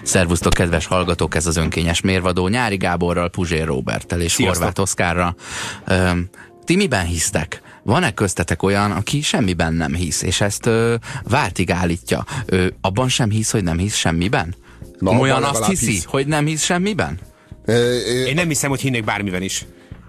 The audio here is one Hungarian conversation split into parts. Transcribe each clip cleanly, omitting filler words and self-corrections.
Szervusztok, kedves hallgatók, ez az Önkényes Mérvadó Nyári Gáborral, Puzsér Róberttel és Horváth Oszkárral. Ti miben hisztek? Van-e köztetek olyan, aki semmiben nem hisz, és ezt váltig állítja? Abban sem hisz, hogy nem hisz semmiben? Olyan azt hiszi, hogy nem hisz semmiben? Én nem hiszem, hogy hinnék bármiben is.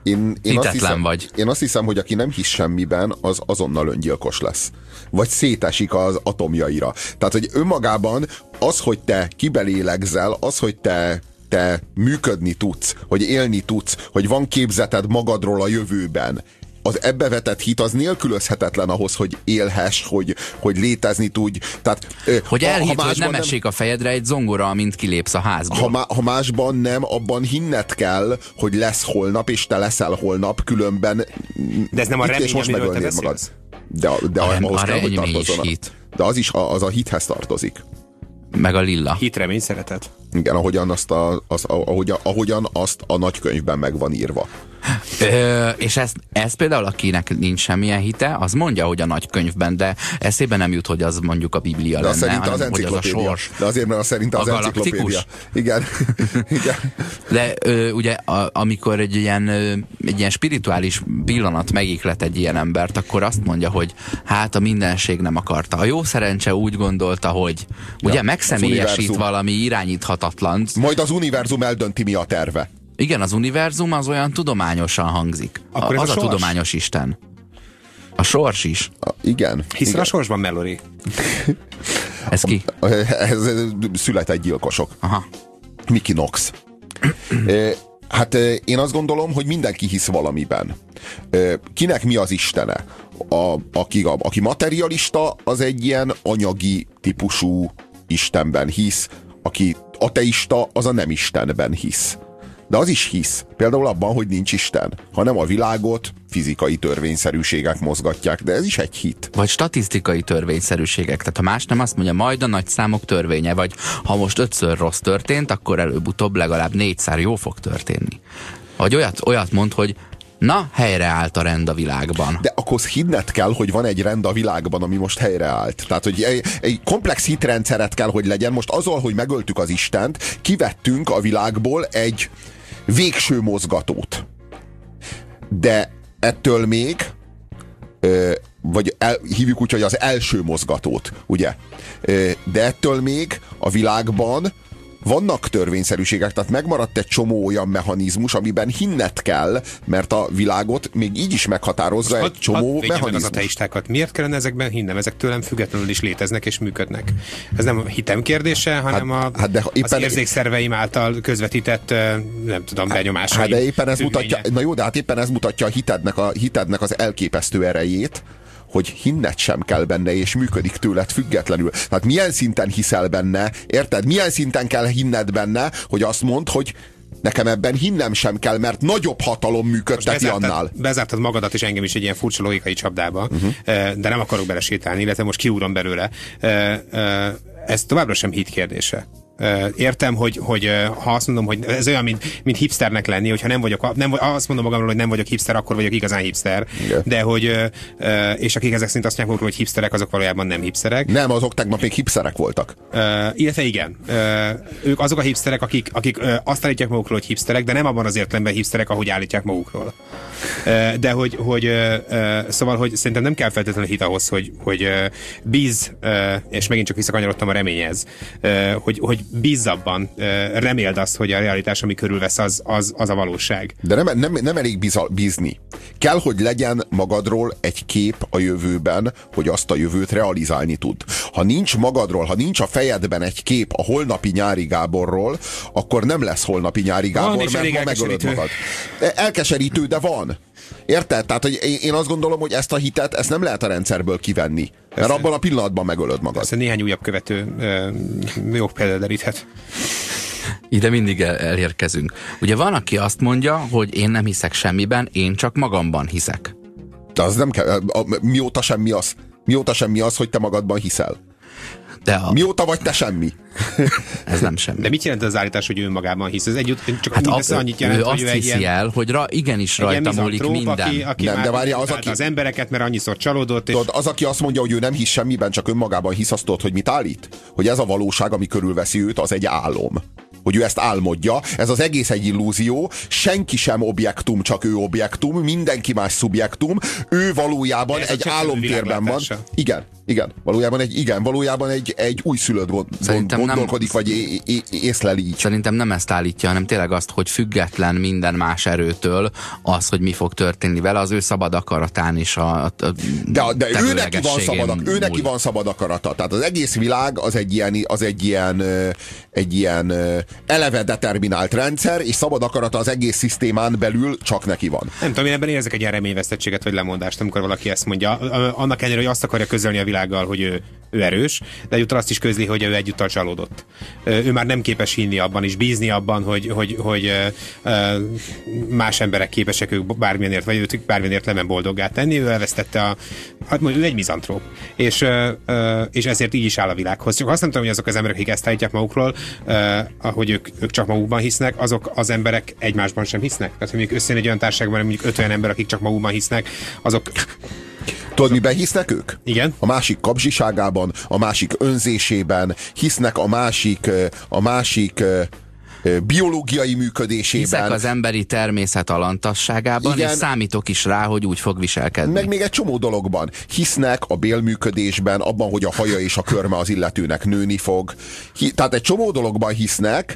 Én azt hiszem, hogy aki nem hisz semmiben, az azonnal öngyilkos lesz. Vagy szétesik az atomjaira. Tehát, hogy önmagában az, hogy te kibelélegzel, az, hogy te működni tudsz, hogy élni tudsz, hogy van képzeted magadról a jövőben, az ebbe vetett hit az nélkülözhetetlen ahhoz, hogy élhess, hogy létezni tudj. Tehát, hogy elhitt, hogy nem esik a fejedre egy zongora, amint kilépsz a házból. Ha másban nem, abban hinned kell, hogy lesz holnap, és te leszel holnap, különben de ez nem a remény, amiről te beszélsz? De ahhoz kell, hogy tartozzon. De az a hithez tartozik. Meg a lilla. Hit, remény, szeretet. Igen, ahogyan azt a nagykönyvben meg van írva. És ez például, akinek nincs semmilyen hite, az mondja, hogy a nagykönyvben, de eszébe nem jut, hogy az mondjuk a Biblia lenne, hanem hogy az a sors. De azért, mert szerint az enciklopédia. Igen. Igen. De ugye, amikor egy ilyen spirituális pillanat megiklet egy ilyen embert, akkor azt mondja, hogy hát a mindenség nem akarta. A jó szerencse úgy gondolta, hogy ugye megszemélyesít valami irányíthatatlant. Majd az univerzum eldönti, mi a terve. Igen, az univerzum az olyan tudományosan hangzik. Az a tudományos Isten. A sors is. Igen. Hiszen a sorsban, Melori. Ez ki? Ez született gyilkosok. Aha. Mickey Knox. Hát én azt gondolom, hogy mindenki hisz valamiben. Kinek mi az istene? Aki materialista, az egy ilyen anyagi típusú istenben hisz. Aki ateista, az a nem istenben hisz. De az is hisz. Például abban, hogy nincs Isten, hanem a világot fizikai törvényszerűségek mozgatják, de ez is egy hit. Vagy statisztikai törvényszerűségek. Tehát ha más nem, azt mondja, majd a nagy számok törvénye, vagy ha most 5-ször rossz történt, akkor előbb-utóbb legalább 4-szer jó fog történni. Vagy olyat mond, hogy na, helyreállt a rend a világban. De akkor hinned kell, hogy van egy rend a világban, ami most helyreállt. Tehát, hogy egy komplex hitrendszeret kell, hogy legyen. Most azzal, hogy megöltük az Istent, kivettünk a világból egy végső mozgatót. De ettől még hívjuk úgy, hogy az első mozgatót, ugye? De ettől még a világban vannak törvényszerűségek, tehát megmaradt egy csomó olyan mechanizmus, amiben hinned kell, mert a világot még így is meghatározza egy csomó mechanizmus. Az ateistákat. Miért kellene ezekben hinnem? Ezek tőlem függetlenül is léteznek és működnek. Ez nem a hitem kérdése, hanem az érzékszerveim által közvetített, nem tudom, benyomásai. De éppen ez mutatja, éppen ez mutatja a hitednek az elképesztő erejét, hogy hinned sem kell benne, és működik tőled függetlenül. Tehát milyen szinten hiszel benne, érted? Milyen szinten kell hinned benne, hogy azt mondd, hogy nekem ebben hinnem sem kell, mert nagyobb hatalom működteti annál. Bezártad magadat és engem is egy ilyen furcsa logikai csapdába, de nem akarok belesétálni, illetve most kiúrom belőle. Ez továbbra sem hit kérdése. Értem, hogy ha azt mondom, hogy ez olyan, mint hipsternek lenni, hogyha azt mondom magamról, hogy nem vagyok hipster, akkor vagyok igazán hipster. Yeah. De hogy, és akik ezek szerint azt mondják, hogy hipsterek, azok valójában nem hipsterek. Nem, azok tegnap még hipsterek voltak. Illetve igen. Ők azok a hipsterek, akik azt állítják magukról, hogy hipsterek, de nem abban az értelemben hipsterek, ahogy állítják magukról. De szóval, hogy szerintem nem kell feltétlenül hit ahhoz, hogy bíz, és megint csak visszakanyarodtam a reményhez, hogy bízz abban, reméld azt, hogy a realitás, ami körülvesz, az a valóság. De nem elég bízni. Kell, hogy legyen magadról egy kép a jövőben, hogy azt a jövőt realizálni tud. Ha nincs magadról, ha nincs a fejedben egy kép a holnapi Nyári Gáborról, akkor nem lesz holnapi Nyári Gábor, mert ma megölöd magad. Elkeserítő, de van. Érted? Tehát, hogy én azt gondolom, hogy ezt a hitet, ezt nem lehet a rendszerből kivenni. Mert abban a pillanatban megölöd magad. Persze néhány újabb követő jó például deríthet. Ide mindig elérkezünk. Ugye van, aki azt mondja, hogy én nem hiszek semmiben, én csak magamban hiszek. De az nem kell. Mióta semmi az, hogy te magadban hiszel? Mióta vagy te semmi? Ez nem semmi. De mit jelent az állítás, hogy ő önmagában hisz? Ez csak Hát annyit jelent, ő hogy azt ő egy hiszi ilyen, el, hogy igenis rajta múlik minden. aki nem, már de várjál, az embereket, mert annyiszor csalódott. És... Tudod, az, aki azt mondja, hogy ő nem hisz semmiben, csak önmagában hisz, azt tudod, hogy mit állít? Hogy ez a valóság, ami körülveszi őt, az egy álom. Hogy ő ezt álmodja, ez az egész egy illúzió, senki sem objektum, csak ő objektum, mindenki más szubjektum, ő valójában egy álomtérben van. Igen, valójában egy újszülött gondolkodik, vagy észleli így. Szerintem nem ezt állítja, hanem tényleg azt, hogy független minden más erőtől az, hogy mi fog történni vele, az ő szabad akaratán is de ő neki van szabad akarata. Tehát az egész világ az egy ilyen eleve determinált rendszer, és szabad akarata az egész szisztémán belül csak neki van. Nem tudom, én ebben érzek egy ilyen reményvesztettséget vagy lemondást, amikor valaki ezt mondja. Annak ellenére, hogy azt akarja közölni a világgal, hogy ő erős, de egyúttal azt is közli, hogy ő egyúttal csalódott. Ő már nem képes hinni abban, és bízni abban, hogy más emberek képesek ők bármilyenért, vagy őt bármilyenért nem boldoggá tenni. Ő elvesztette hát mondjuk, ő egy mizantróp. És ezért így is áll a világhoz. Csak azt nem tudom, hogy azok az emberek, akik ezt állítják magukról, hogy ők csak magukban hisznek, azok az emberek egymásban sem hisznek. Tehát, hogy mondjuk összejön egy olyan társaságban, mondjuk 50 ember, akik csak magukban hisznek, azok... Tudod, miben hisznek ők? Igen. A másik kapzsiságában, a másik önzésében, hisznek a másik biológiai működésében. Hiszek az emberi természet alantasságában, igen, és számítok is rá, hogy úgy fog viselkedni. Meg még egy csomó dologban. Hisznek a bélműködésben, abban, hogy a haja és a körme az illetőnek nőni fog. Tehát egy csomó dologban hisznek,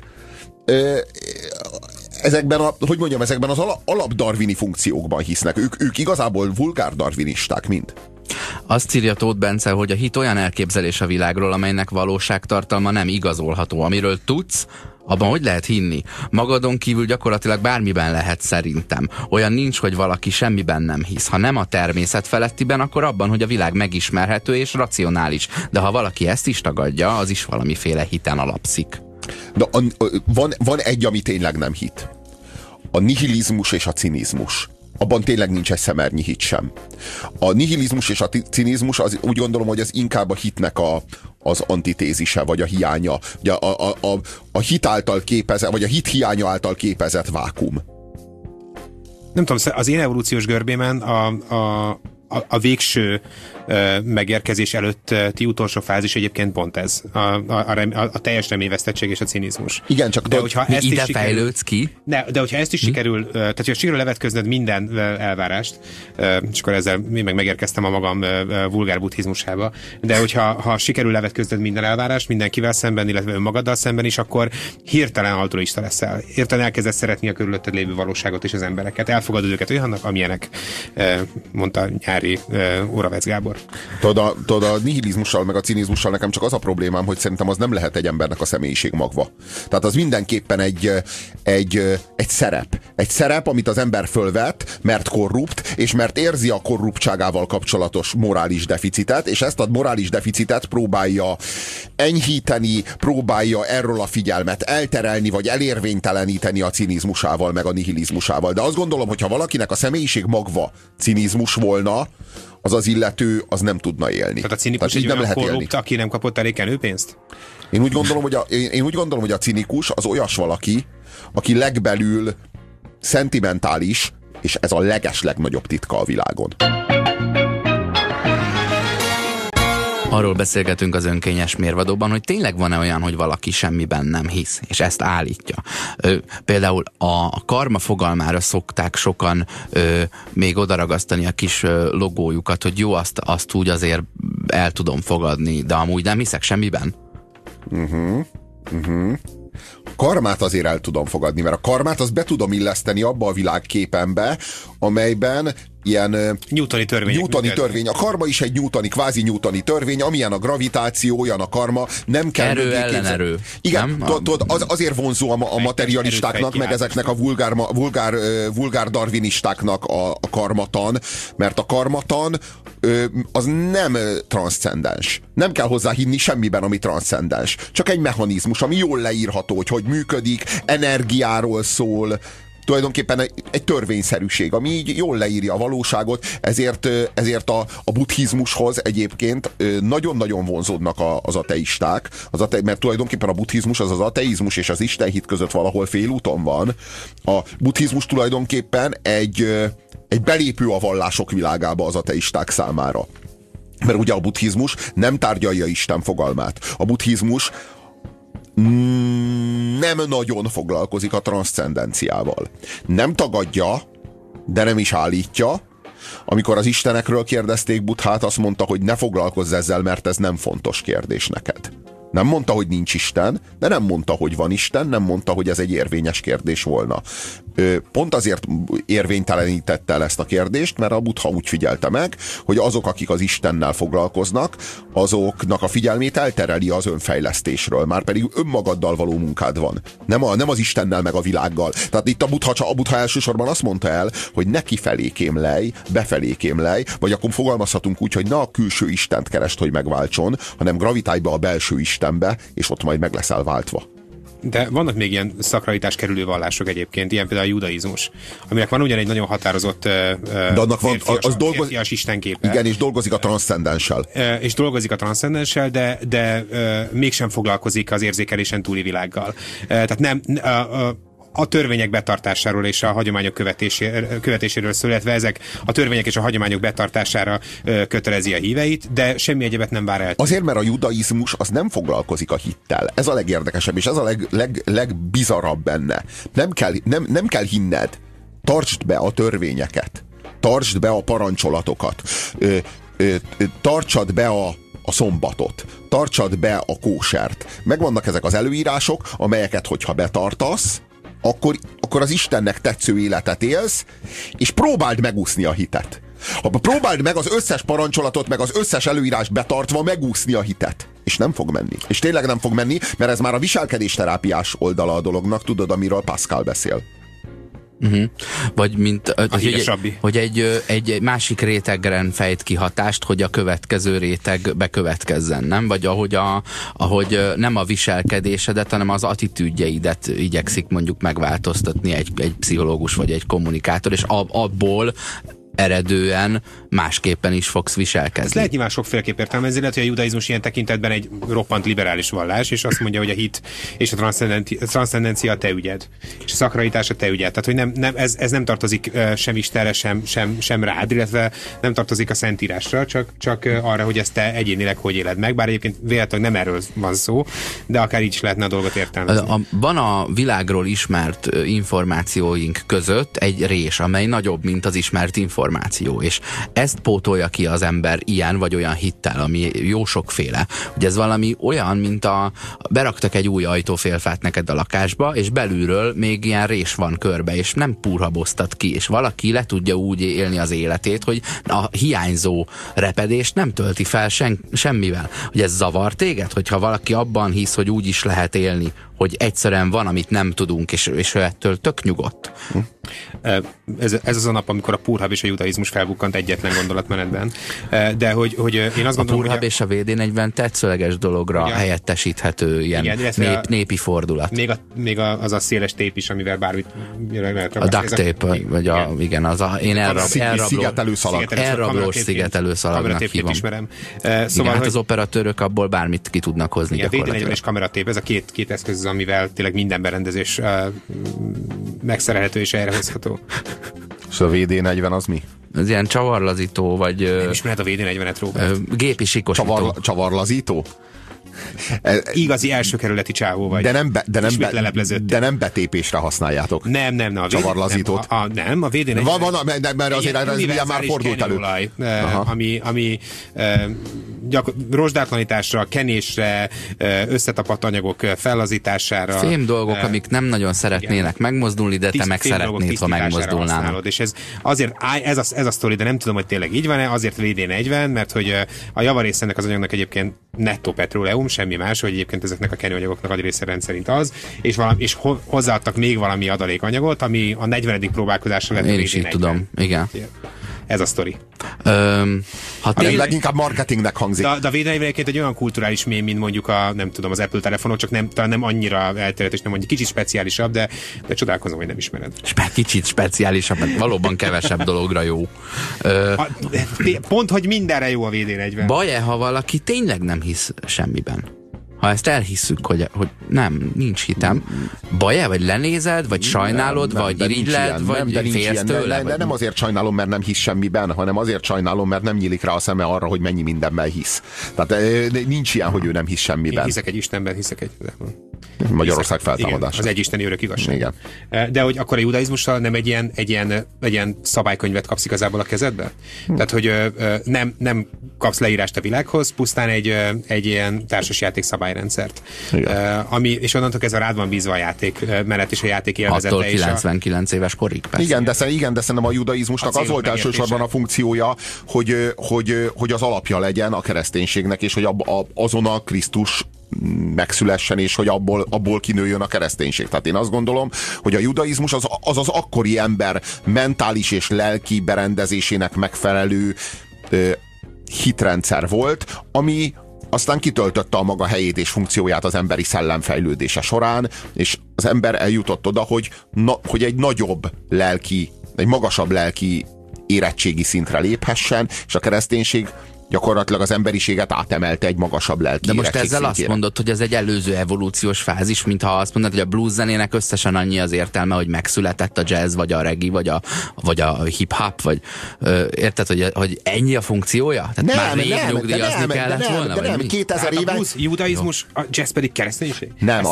ezekben az alapdarwini funkciókban hisznek. Ők igazából vulgár darwinisták mind. Azt írja Tóth Bence, hogy a hit olyan elképzelés a világról, amelynek valóságtartalma nem igazolható. Amiről tudsz, abban hogy lehet hinni? Magadon kívül gyakorlatilag bármiben lehet szerintem. Olyan nincs, hogy valaki semmiben nem hisz. Ha nem a természet felettiben, akkor abban, hogy a világ megismerhető és racionális. De ha valaki ezt is tagadja, az is valamiféle hiten alapszik. De van egy, ami tényleg nem hit. A nihilizmus és a cinizmus. Abban tényleg nincs egy szemernyi hit sem. A nihilizmus és a cinizmus, az, úgy gondolom, hogy az inkább a hitnek az antitézise, vagy a hiánya. Ugye a hit által képezett, vagy a hit hiánya által képezett vákum. Nem tudom, az én evolúciós görbémen a végső megérkezés előtti utolsó fázis egyébként pont ez. A teljes reményvesztettség és a cinizmus. Igen, csak de hogyha ezt ide fejlődsz ki? De hogyha ezt is sikerül, tehát hogyha sikerül levetköznöd minden elvárást, és akkor ezzel én megérkeztem a magam vulgár buddhizmusába, de hogyha sikerül levetköznöd minden elvárást, mindenkivel szemben, illetve önmagaddal szemben is, akkor hirtelen altruista leszel. Hirtelen elkezdesz szeretni a körülötted lévő valóságot és az embereket. Elfogadod őket olyannak, amilyenek, mondta nyári Oravec Gábor. Tudod, a nihilizmussal meg a cinizmussal nekem csak az a problémám, hogy szerintem az nem lehet egy embernek a személyiség magva. Tehát az mindenképpen egy szerep. Egy szerep, amit az ember fölvett, mert korrupt, és mert érzi a korruptságával kapcsolatos morális deficitet, és ezt a morális deficitet próbálja enyhíteni, próbálja erről a figyelmet elterelni, vagy elérvényteleníteni a cinizmusával, meg a nihilizmusával. De azt gondolom, hogy ha valakinek a személyiség magva cinizmus volna, az illető az nem tudna élni. Tehát a cinikus egy olyan korrupt, aki nem kapott elég kenőpénzt? Én úgy gondolom, hogy a cinikus az olyas valaki, aki legbelül szentimentális, és ez a legeslegnagyobb titka a világon. Arról beszélgetünk az önkényes mérvadóban, hogy tényleg van-e olyan, hogy valaki semmiben nem hisz, és ezt állítja. Például a karma fogalmára szokták sokan még odaragasztani a kis logójukat, hogy jó, azt úgy azért el tudom fogadni, de amúgy nem hiszek semmiben. Karmát azért el tudom fogadni, mert a karmát azt be tudom illeszteni abba a világképembe, amelyben ilyen Newtoni törvény. A karma is egy kvázi newtoni törvény, amilyen a gravitáció, olyan a karma, nem kell... Erő ellen erő. Igen, azért vonzó a materialistáknak, meg ezeknek a vulgár darwinistáknak a karmatan, mert a karmatan az nem transzcendens. Nem kell hozzá hinni semmiben, ami transzcendens. Csak egy mechanizmus, ami jól leírható, hogy működik, energiáról szól, tulajdonképpen egy törvényszerűség, ami így jól leírja a valóságot, ezért a buddhizmushoz egyébként nagyon-nagyon vonzódnak az ateisták, mert tulajdonképpen a buddhizmus az ateizmus és az istenhit között valahol félúton van. A buddhizmus tulajdonképpen egy belépő a vallások világába az ateisták számára. Mert ugye a buddhizmus nem tárgyalja Isten fogalmát. A buddhizmus nem nagyon foglalkozik a transzcendenciával. Nem tagadja, de nem is állítja. Amikor az istenekről kérdezték Buddhát, azt mondta, hogy ne foglalkozz ezzel, mert ez nem fontos kérdés neked. Nem mondta, hogy nincs Isten, de nem mondta, hogy van Isten, nem mondta, hogy ez egy érvényes kérdés volna. Pont azért érvénytelenítette el ezt a kérdést, mert a Buddha úgy figyelte meg, hogy azok, akik az Istennel foglalkoznak, azoknak a figyelmét eltereli az önfejlesztésről, márpedig önmagaddal való munkád van. Nem az Istennel meg a világgal. Tehát itt a Buddha elsősorban azt mondta el, hogy ne kifelé kémlej, befelé kémlej, vagy akkor fogalmazhatunk úgy, hogy ne a külső Istent keresd, hogy megváltson, hanem gravitálj be a belső Istenbe, és ott majd meg leszel váltva. De vannak még ilyen szakralitás kerülő vallások egyébként, ilyen például a judaizmus, aminek van ugyan egy nagyon határozott de annak van, férfias istenképe. Igen, és dolgozik a transzcendenssel. De mégsem foglalkozik az érzékelésen túli világgal. Tehát nem... a törvények betartásáról és a hagyományok követéséről szól, illetve ezek a törvények és a hagyományok betartására kötelezi a híveit, de semmi egyebet nem vár el. Azért, mert a judaizmus az nem foglalkozik a hittel. Ez a legérdekesebb, és ez a legbizarabb benne. Nem kell hinned. Tartsd be a törvényeket. Tartsd be a parancsolatokat. Tartsad be a szombatot. Tartsad be a kósert. Megvannak ezek az előírások, amelyeket, hogyha betartasz, akkor az Istennek tetsző életet élsz, és próbáld megúszni a hitet. Próbáld meg az összes parancsolatot, meg az összes előírást betartva megúszni a hitet. És nem fog menni. És tényleg nem fog menni, mert ez már a viselkedésterápiás oldala a dolognak, tudod, amiről Pascal beszél. Vagy mint hogy egy másik rétegren fejt ki hatást, hogy a következő réteg bekövetkezzen, nem? Vagy ahogy nem a viselkedésedet, hanem az attitűdjeidet igyekszik mondjuk megváltoztatni egy pszichológus vagy egy kommunikátor, és abból eredően másképpen is fogsz viselkedni. Ez lehet nyilván sokféleképp értelmezni, lehet, hogy a judaizmus ilyen tekintetben egy roppant liberális vallás, és azt mondja, hogy a hit és a transzcendencia a te ügyed, és a szakralitás a te ügyed. Tehát, hogy ez nem tartozik sem Istenre, sem rád, illetve nem tartozik a Szentírásra, csak arra, hogy ezt te egyénileg hogy éled meg, bár egyébként véletlenül nem erről van szó, de akár így is lehetne a dolgot értelmezni. Van a világról ismert információink között egy rés, amely nagyobb, mint az ismert információ, és ezt pótolja ki az ember ilyen vagy olyan hittel, ami jó sokféle. Ugye ez valami olyan, mint beraktak egy új ajtófélfát neked a lakásba, és belülről még ilyen rés van körbe, és nem purhaboztat ki, és valaki le tudja úgy élni az életét, hogy a hiányzó repedést nem tölti fel semmivel. Hogy ez zavar téged, hogyha valaki abban hisz, hogy úgy is lehet élni, hogy egyszerűen van, amit nem tudunk, és ettől tök nyugodt. Ez az a nap, amikor a Purhab és a judaizmus felbukkant egyetlen gondolatmenetben. De hogy én azt gondolom, a Purhab és a VD40 tetszőleges dologra helyettesíthető ilyen népi fordulat. Még az a széles tép is, amivel bármit... A duct tape, vagy igen, én elrablós szigetelőszalagnak hívom. Ismerem. Szóval, hát az operatőrök abból bármit ki tudnak hozni. A VD40 és kameratép, ez a két eszköz, amivel tényleg minden berendezés megszerelhető és elrehozható. És a VD40 az mi? Ez ilyen csavarlazító, vagy... Nem ismered a VD40-et, Robert? Gépi sikosító. Csavarlazító? Igazi első kerületi csávó vagy. De nem betépésre használjátok. Nem. A csavarlazítót. Nem, a VD40... Mert azért ez már fordult elő. Ami rozsdátlanításra, kenésre, összetapadt anyagok fellazítására. Fém dolgok, amik nem nagyon szeretnének megmozdulni, de te meg szeretnéd, ha megmozdulnának. És ez a sztori, de nem tudom, hogy tényleg így van-e, azért VD40, mert hogy a javarész ennek az anyagnak egyébként nettó petróleum, semmi más, hogy egyébként ezeknek a kenőanyagoknak nagy része rendszerint az, és hozzáadtak még valami adalékanyagot, ami a 40. próbálkozásra lett. Én is így tudom, igen. Ez a sztori. Leginkább marketingnek hangzik. De a védelmi egyébként egy olyan kulturális mém, mint mondjuk az Apple telefonok, csak talán nem annyira elterjedt, és nem mondjuk kicsit speciálisabb, de csodálkozom, hogy nem ismered. Kicsit speciálisabb, mert valóban kevesebb dologra jó. Pont, hogy mindenre jó a VD40. Baj-e, ha valaki tényleg nem hisz semmiben? Ha ezt elhisszük, hogy nem, nincs hitem, baj-e, vagy lenézed, vagy sajnálod, vagy irigyled, vagy félsz tőle? De nem azért sajnálom, mert nem hisz semmiben, hanem azért sajnálom, mert nem nyílik rá a szeme arra, hogy mennyi mindenben hisz. Tehát nincs ilyen, hogy ő nem hisz semmiben. Én hiszek egy Istenben, hiszek egy... Magyarország feltámadása. Az egyisteni örök igazság. Igen. De hogy akkor a judaizmussal nem egy ilyen szabálykönyvet kapsz igazából a kezedbe? Tehát, hogy nem kapsz leírást a világhoz, pusztán egy ilyen társasjáték szabályrendszert. És onnantól kezdve rád van bízva a játék menet és a játék élvezete. 6-tól 99 éves korig, persze. Igen, de szerintem a judaizmusnak az volt elsősorban a funkciója, hogy az alapja legyen a kereszténységnek, és hogy azon a Krisztus megszülessen, és hogy abból kinőjön a kereszténység. Tehát én azt gondolom, hogy a judaizmus az akkori ember mentális és lelki berendezésének megfelelő hitrendszer volt, ami aztán kitöltötte a maga helyét és funkcióját az emberi szellem fejlődése során, és az ember eljutott oda, hogy egy nagyobb lelki, egy magasabb lelki érettségi szintre léphessen, és a kereszténység gyakorlatilag az emberiséget átemelte egy magasabb lelki. De most érettség ezzel szintjére. azt mondod, hogy ez egy előző evolúciós fázis, mintha azt mondod, hogy a blues zenének összesen annyi az értelme, hogy megszületett a jazz, vagy a reggae, vagy a hip-hop, vagy érted, hogy ennyi a funkciója? Tehát már rég nyugdíjazni kellett volna? De nem, 2000 éven... A blues, judaizmus, a jazz pedig kereszténység?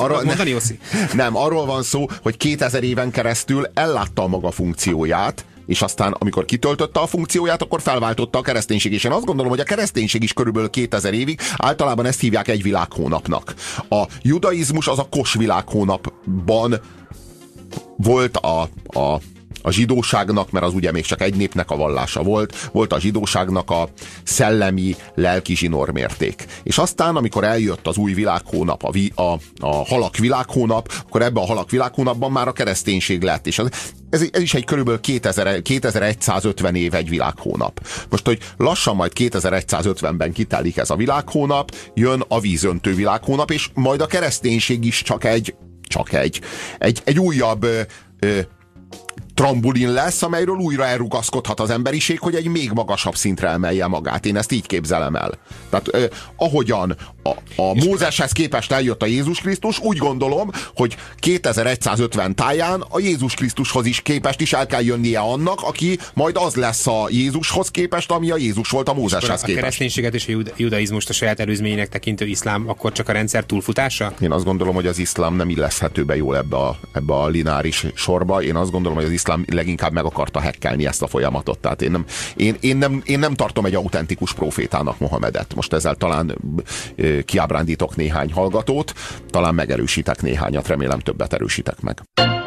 Nem, arról van szó, hogy 2000 éven keresztül ellátta a maga funkcióját, és aztán, amikor kitöltötte a funkcióját, akkor felváltotta a kereszténység. És én azt gondolom, hogy a kereszténység is körülbelül 2000 évig, általában ezt hívják egy világhónapnak. A judaizmus az a Kos világhónapban volt a zsidóságnak, mert az ugye még csak egy népnek a vallása volt a zsidóságnak a szellemi, lelki zsinórmérték. És aztán, amikor eljött az új világhónap, a halak világhónap, akkor ebben a halak világhónapban már a kereszténység lett. És ez is egy körülbelül 2150 év egy világhónap. Most, hogy lassan majd 2150-ben kitelik ez a világhónap, jön a vízöntő világhónap, és majd a kereszténység is csak egy újabb trambulin lesz, amelyről újra elrugaszkodhat az emberiség, hogy egy még magasabb szintre emelje magát. Én ezt így képzelem el. Tehát ahogyan a Mózeshez képest eljött a Jézus Krisztus, úgy gondolom, hogy 2150 táján a Jézus Krisztushoz is képest is el kell jönnie annak, aki majd az lesz a Jézushoz képest, ami a Jézus volt a Mózeshez képest. A kereszténységet és a judaizmust a saját előzményének tekintő iszlám akkor csak a rendszer túlfutása? Én azt gondolom, hogy az iszlám nem illeszthető be jól ebbe a lineáris sorba. Én azt gondolom, hogy az iszlám leginkább meg akarta hekkelni ezt a folyamatot. Tehát én nem tartom egy autentikus profétának Mohamedet. Most ezzel talán kiábrándítok néhány hallgatót, talán megerősítek néhányat, remélem többet erősítek meg.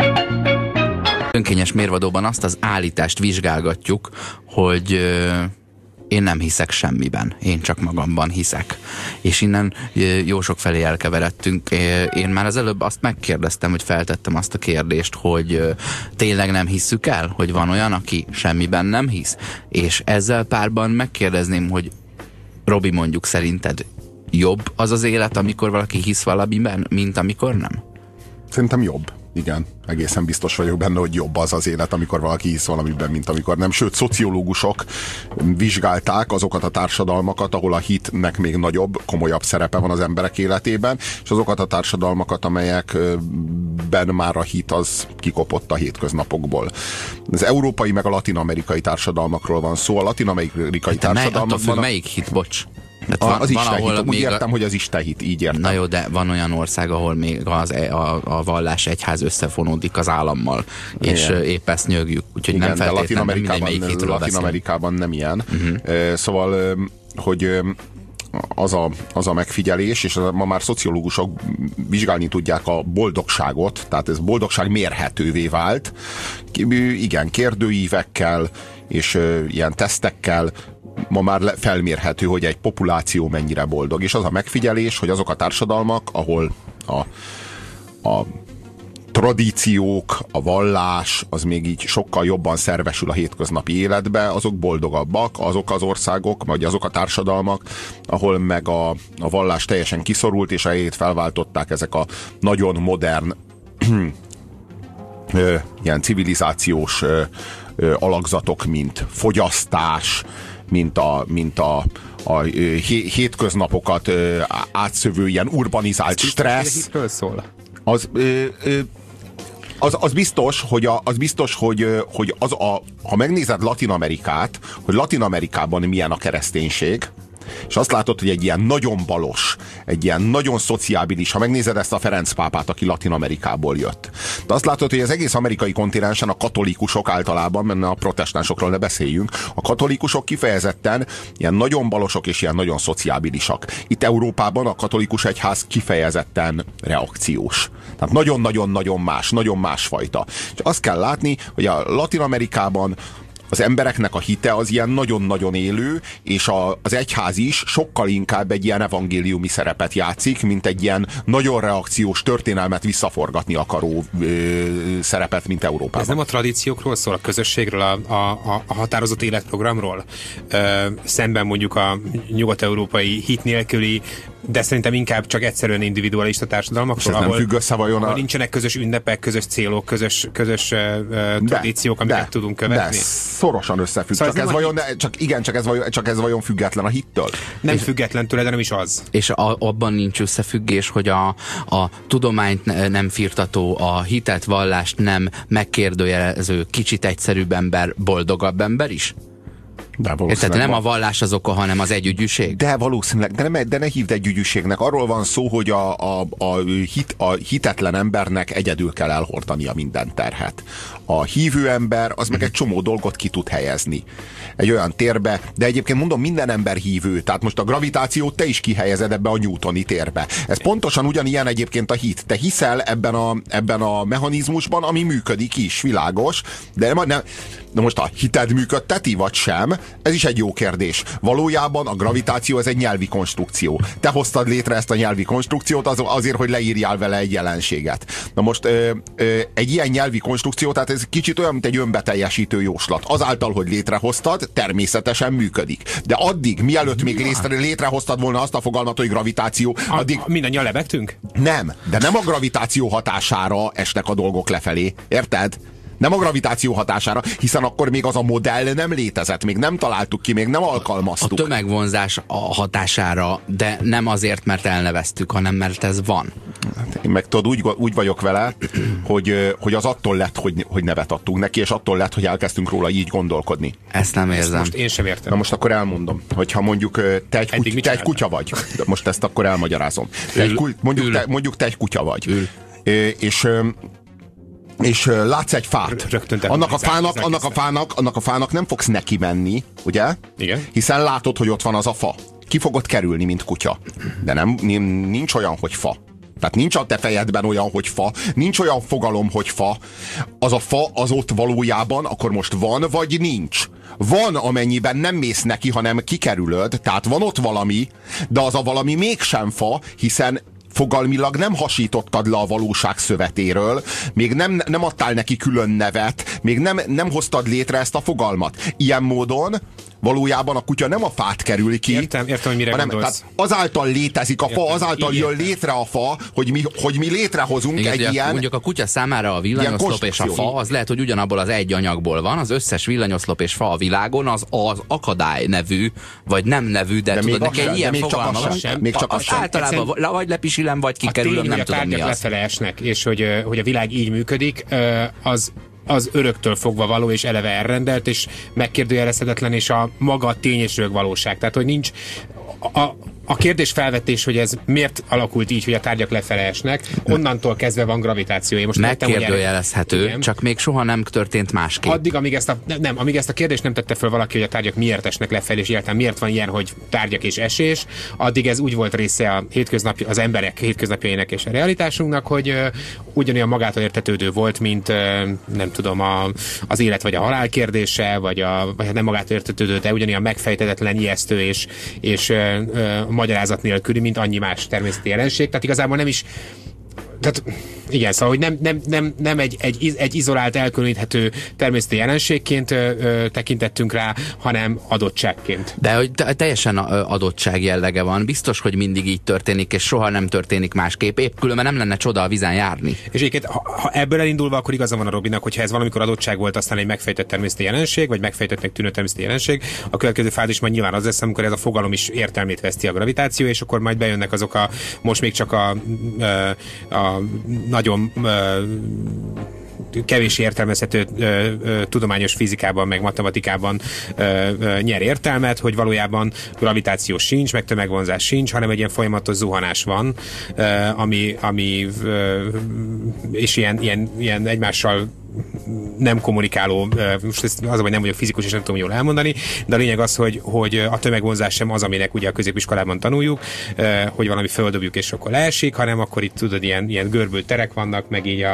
Önkényes mérvadóban azt az állítást vizsgálgatjuk, hogy én nem hiszek semmiben, én csak magamban hiszek. És innen jó sok felé elkeveredtünk. Én már az előbb azt megkérdeztem, hogy feltettem azt a kérdést, hogy tényleg nem hisszük el, hogy van olyan, aki semmiben nem hisz. És ezzel párban megkérdezném, hogy Robi, mondjuk szerinted jobb az az élet, amikor valaki hisz valamiben, mint amikor nem? Szerintem jobb. Igen, egészen biztos vagyok benne, hogy jobb az az élet, amikor valaki hisz valamiben, mint amikor nem. Sőt, szociológusok vizsgálták azokat a társadalmakat, ahol a hitnek még nagyobb, komolyabb szerepe van az emberek életében, és azokat a társadalmakat, amelyekben már a hit az kikopott a hétköznapokból. Az európai meg a latin-amerikai társadalmakról van szó. A latin-amerikai társadalmakban... Melyik hit, bocs? Az istenhit, úgy értem, hogy az istenhit, így értem. Na jó, de van olyan ország, ahol még a vallás egyház összefonódik az állammal, és épp ezt nyögjük, úgyhogy igen, nem feltétlenül mindegy, melyik hitről Latin-Amerikában nem ilyen. Szóval, hogy az a megfigyelés, és ma már szociológusok vizsgálni tudják a boldogságot, tehát ez boldogság mérhetővé vált. Igen, kérdőívekkel és ilyen tesztekkel ma már felmérhető, hogy egy populáció mennyire boldog. És az a megfigyelés, hogy azok a társadalmak, ahol a tradíciók, a vallás, az még így sokkal jobban szervesül a hétköznapi életbe, azok boldogabbak, azok az országok, vagy azok a társadalmak, ahol meg a vallás teljesen kiszorult, és a helyét felváltották ezek a nagyon modern ilyen civilizációs alakzatok, mint fogyasztás, mint a hétköznapokat átszövő ilyen urbanizált stressz. Az biztos, hogy ha megnézed Latin Amerikát, hogy Latin Amerikában milyen a kereszténység, és azt látod, hogy egy ilyen nagyon balos, egy ilyen nagyon szociábilis, ha megnézed ezt a Ferenc pápát, aki Latin Amerikából jött. De azt látod, hogy az egész amerikai kontinensen a katolikusok általában, mert a protestánsokról ne beszéljünk, a katolikusok kifejezetten ilyen nagyon balosok és ilyen nagyon szociábilisak. Itt Európában a katolikus egyház kifejezetten reakciós. Tehát nagyon-nagyon-nagyon nagyon másfajta. És azt kell látni, hogy a Latin Amerikában az embereknek a hite az ilyen nagyon-nagyon élő, és az egyház is sokkal inkább egy ilyen evangéliumi szerepet játszik, mint egy ilyen nagyon reakciós történelmet visszaforgatni akaró szerepet, mint Európában. Ez nem a tradíciókról szól, a közösségről, a határozott életprogramról? Szemben mondjuk a nyugat-európai hit nélküli, de szerintem inkább csak egyszerűen individualista társadalmakról, ahol nincsenek közös ünnepek, közös célok, közös tradíciók, amiket tudunk követni. Szorosan összefügg. Szóval csak ez vajon független a hittől? Nem független tőle, de nem is az. És abban nincs összefüggés, hogy a tudományt nem firtató, a hitet, vallást nem megkérdőjelező, kicsit egyszerűbb ember boldogabb ember is? Tehát nem a vallás az oka, hanem az együgyűség? De valószínűleg, de ne hívd együgyűségnek. Arról van szó, hogy a hitetlen embernek egyedül kell elhordania minden terhet. A hívő ember az meg egy csomó dolgot ki tud helyezni egy olyan térbe, de egyébként mondom, minden ember hívő, tehát most a gravitációt te is kihelyezed ebbe a newtoni térbe. Ez pontosan ugyanilyen egyébként a hit. Te hiszel ebben a mechanizmusban, ami működik is, világos, de most a hited működteti, vagy sem? Ez is egy jó kérdés. Valójában a gravitáció ez egy nyelvi konstrukció. Te hoztad létre ezt a nyelvi konstrukciót azért, hogy leírjál vele egy jelenséget. Na most egy ilyen nyelvi konstrukció, tehát ez kicsit olyan, mint egy önbeteljesítő jóslat. Azáltal, hogy létrehoztad, természetesen működik. De addig, mielőtt még létrehoztad volna azt a fogalmat, hogy gravitáció, addig... Mindannyian lebegtünk? Nem, de nem a gravitáció hatására esnek a dolgok lefelé. Érted? Nem a gravitáció hatására, hiszen akkor még az a modell nem létezett, még nem találtuk ki, még nem alkalmaztuk. A tömegvonzás a hatására, de nem azért, mert elneveztük, hanem mert ez van. Én meg tudod, úgy vagyok vele, hogy az attól lett, hogy nevet adtunk neki, és attól lett, hogy elkezdtünk róla így gondolkodni. Ezt nem érzem. Most én sem értem. Na most akkor elmondom, hogyha mondjuk te egy kutya vagy, most ezt akkor elmagyarázom. Mondjuk te egy kutya vagy. És látsz egy fát. Annak a fának nem fogsz neki menni, ugye? Igen. Hiszen látod, hogy ott van az a fa. Ki fogod kerülni, mint kutya. De nincs olyan, hogy fa. Tehát nincs a te fejedben olyan, hogy fa, nincs olyan fogalom, hogy fa. Az a fa az ott valójában akkor most van, vagy nincs. Van, amennyiben nem mész neki, hanem kikerülöd, tehát van ott valami, de az a valami mégsem fa, hiszen fogalmilag nem hasítottad le a valóság szövetéről, még nem adtál neki külön nevet, még nem hoztad létre ezt a fogalmat. Ilyen módon valójában a kutya nem a fát kerül ki. Értem, hogy mire gondolsz. Tehát azáltal létezik a fa, azáltal jön létre a fa, hogy mi létrehozunk egy ilyen... Mondjuk a kutya számára a villanyoszlop és a fa, az lehet, hogy ugyanabból az egy anyagból van, az összes villanyoszlop és fa a világon az akadály nevű, vagy nem nevű, de tudod, neki egy ilyen fogalma van. Még csak az sem. Általában vagy lepisilem, vagy kikerülöm, nem tudom mi az. A lefele esnek, és hogy a világ így működik, az öröktől fogva való, és eleve elrendelt, és megkérdőjelezhetetlen, és a maga tény és rög valóság. Tehát, hogy nincs a kérdés felvetés, hogy ez miért alakult így, hogy a tárgyak lefele esnek, onnantól kezdve van gravitáció. Én most megkérdőjelezhető, csak még soha nem történt másképp. Addig, amíg ezt a kérdést nem tette föl valaki, hogy a tárgyak miért esnek lefelé, és egyáltalán miért van ilyen, hogy tárgyak és esés, addig ez úgy volt része az emberek hétköznapjainak és a realitásunknak, hogy ugyanolyan magától értetődő volt, mint nem tudom, az élet vagy a halál kérdése, vagy nem magától értetődő, de ugyanolyan megfejtetetlen, ijesztő és magyarázat nélküli, mint annyi más természeti jelenség. Tehát igazából nem is tehát igen, szóval, hogy nem egy izolált, elkülöníthető természeti jelenségként tekintettünk rá, hanem adottságként. De hogy teljesen adottság jellege van. Biztos, hogy mindig így történik, és soha nem történik másképp. Épp különben nem lenne csoda a vízen járni. És egyébként, ha ebből elindulva, akkor igaza van a Robinak, hogyha ez valamikor adottság volt, aztán egy megfejtett természeti jelenség, vagy megfejtettnek tűnő természeti jelenség, a következő fázis majd nyilván az lesz, amikor ez a fogalom is értelmét veszti, a gravitáció, és akkor majd bejönnek azok most még csak a nagyon kevés értelmezhető tudományos fizikában, meg matematikában nyer értelmet, hogy valójában gravitáció sincs, meg tömegvonzás sincs, hanem egy ilyen folyamatos zuhanás van, ami és ilyen egymással nem kommunikáló, most az, hogy nem vagyok fizikus, és nem tudom jól elmondani, de a lényeg az, hogy a tömegvonzás sem az, aminek ugye a középiskolában tanuljuk, hogy valami földobjuk, és akkor leesik, hanem akkor itt tudod, ilyen görbült terek vannak, meg így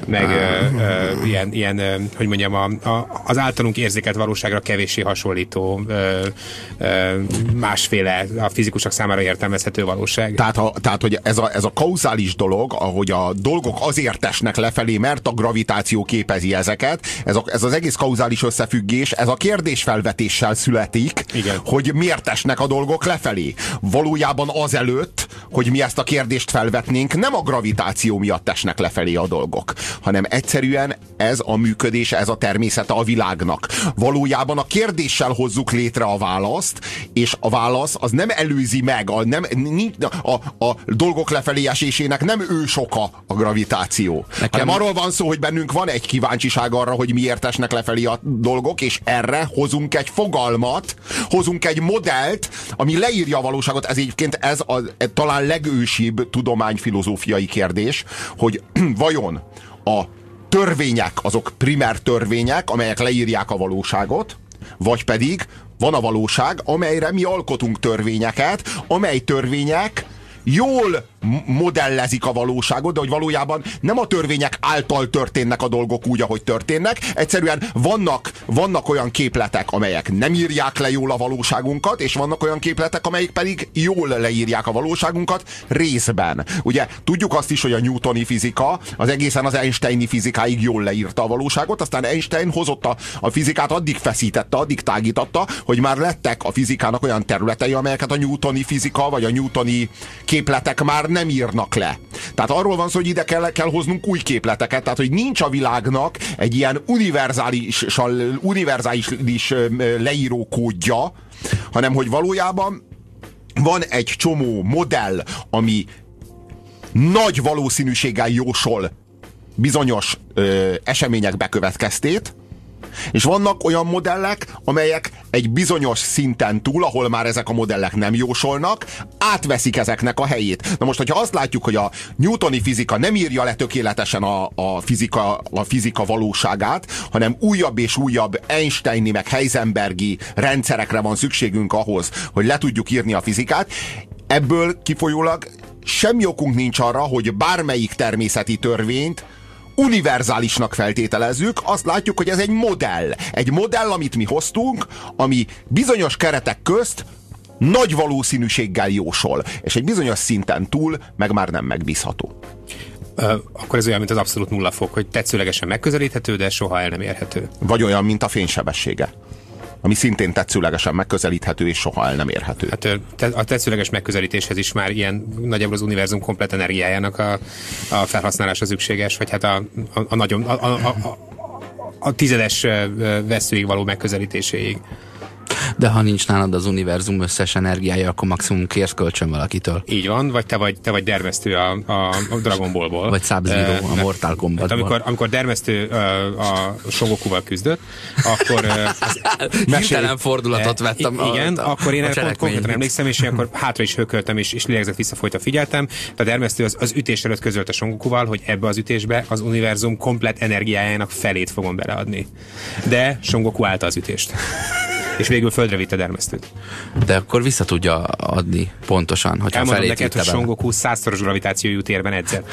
ilyen, hogy mondjam, az általunk érzékelt valóságra kevéssé hasonlító másféle, a fizikusok számára értelmezhető valóság. Tehát hogy ez a kauzális dolog, ahogy a dolgok azért esnek lefelé, mert a gravitáció képezi ezeket, ez az egész kauzális összefüggés, ez a kérdésfelvetéssel születik, igen, hogy miért esnek a dolgok lefelé. Valójában azelőtt, hogy mi ezt a kérdést felvetnénk, nem a gravitáció miatt esnek lefelé a dolgok, hanem egyszerűen ez a működés, ez a természete a világnak. Valójában a kérdéssel hozzuk létre a választ, és a válasz az nem előzi meg, a dolgok lefelé esésének nem ősoka a gravitáció. Hanem arról van szó, hogy bennünk van egy kíváncsiság arra, hogy miért esnek lefelé a dolgok, és erre hozunk egy fogalmat, hozunk egy modellt, ami leírja a valóságot. Ez egyébként ez talán legősibb tudományfilozófiai kérdés, hogy vajon a törvények, azok primer törvények, amelyek leírják a valóságot, vagy pedig van a valóság, amelyre mi alkotunk törvényeket, amely törvények jól modellezik a valóságot, de hogy valójában nem a törvények által történnek a dolgok úgy, ahogy történnek. Egyszerűen vannak olyan képletek, amelyek nem írják le jól a valóságunkat, és vannak olyan képletek, amelyek pedig jól leírják a valóságunkat részben. Ugye tudjuk azt is, hogy a newtoni fizika az egészen az einsteini fizikáig jól leírta a valóságot, aztán Einstein hozott a fizikát, addig feszítette, addig tágítatta, hogy már lettek a fizikának olyan területei, amelyeket a newtoni fizika vagy a newtoni képletek már nem írnak le. Tehát arról van szó, hogy ide kell hoznunk új képleteket, tehát hogy nincs a világnak egy ilyen univerzális leíró kódja, hanem hogy valójában van egy csomó modell, ami nagy valószínűséggel jósol bizonyos események bekövetkeztét, és vannak olyan modellek, amelyek egy bizonyos szinten túl, ahol már ezek a modellek nem jósolnak, átveszik ezeknek a helyét. Na most, hogyha azt látjuk, hogy a newtoni fizika nem írja le tökéletesen a fizika valóságát, hanem újabb és újabb Einsteini meg Heisenbergi rendszerekre van szükségünk ahhoz, hogy le tudjuk írni a fizikát, ebből kifolyólag semmi okunk nincs arra, hogy bármelyik természeti törvényt univerzálisnak feltételezzük, azt látjuk, hogy ez egy modell. Egy modell, amit mi hoztunk, ami bizonyos keretek közt nagy valószínűséggel jósol, és egy bizonyos szinten túl meg már nem megbízható. Akkor ez olyan, mint az abszolút nulla fok, hogy tetszőlegesen megközelíthető, de soha el nem érhető. Vagy olyan, mint a fénysebessége, ami szintén tetszőlegesen megközelíthető, és soha el nem érhető. Hát a tetszőleges megközelítéshez is már ilyen nagyjából az univerzum komplett energiájának a felhasználása szükséges, vagy hát a nagyon a tizedes vesszőig való megközelítéséig. De ha nincs nálad az univerzum összes energiája, akkor maximum kérsz kölcsön valakitől. Így van, vagy te vagy dermesztő a Dragon Ballból. Vagy Sub-Zero a Mortal Kombatból. Hát amikor dermesztő a Son Gokuval küzdött, akkor... Hirtelen fordulatot vettem. Igen, akkor én konkrétan emlékszem, és akkor hátra is hököltem, és lélegzett visszafolytva figyeltem. A dermesztő az ütés előtt közölt a Son Gokuval, hogy ebbe az ütésbe az univerzum komplett energiájának felét fogom beleadni. De Son Goku állta az ütést. És végül földre vitte dermesztőt. De akkor vissza tudja adni pontosan, hogyha elmondom felét neked, hogy Son Goku 100-szoros gravitációjú térben edzett.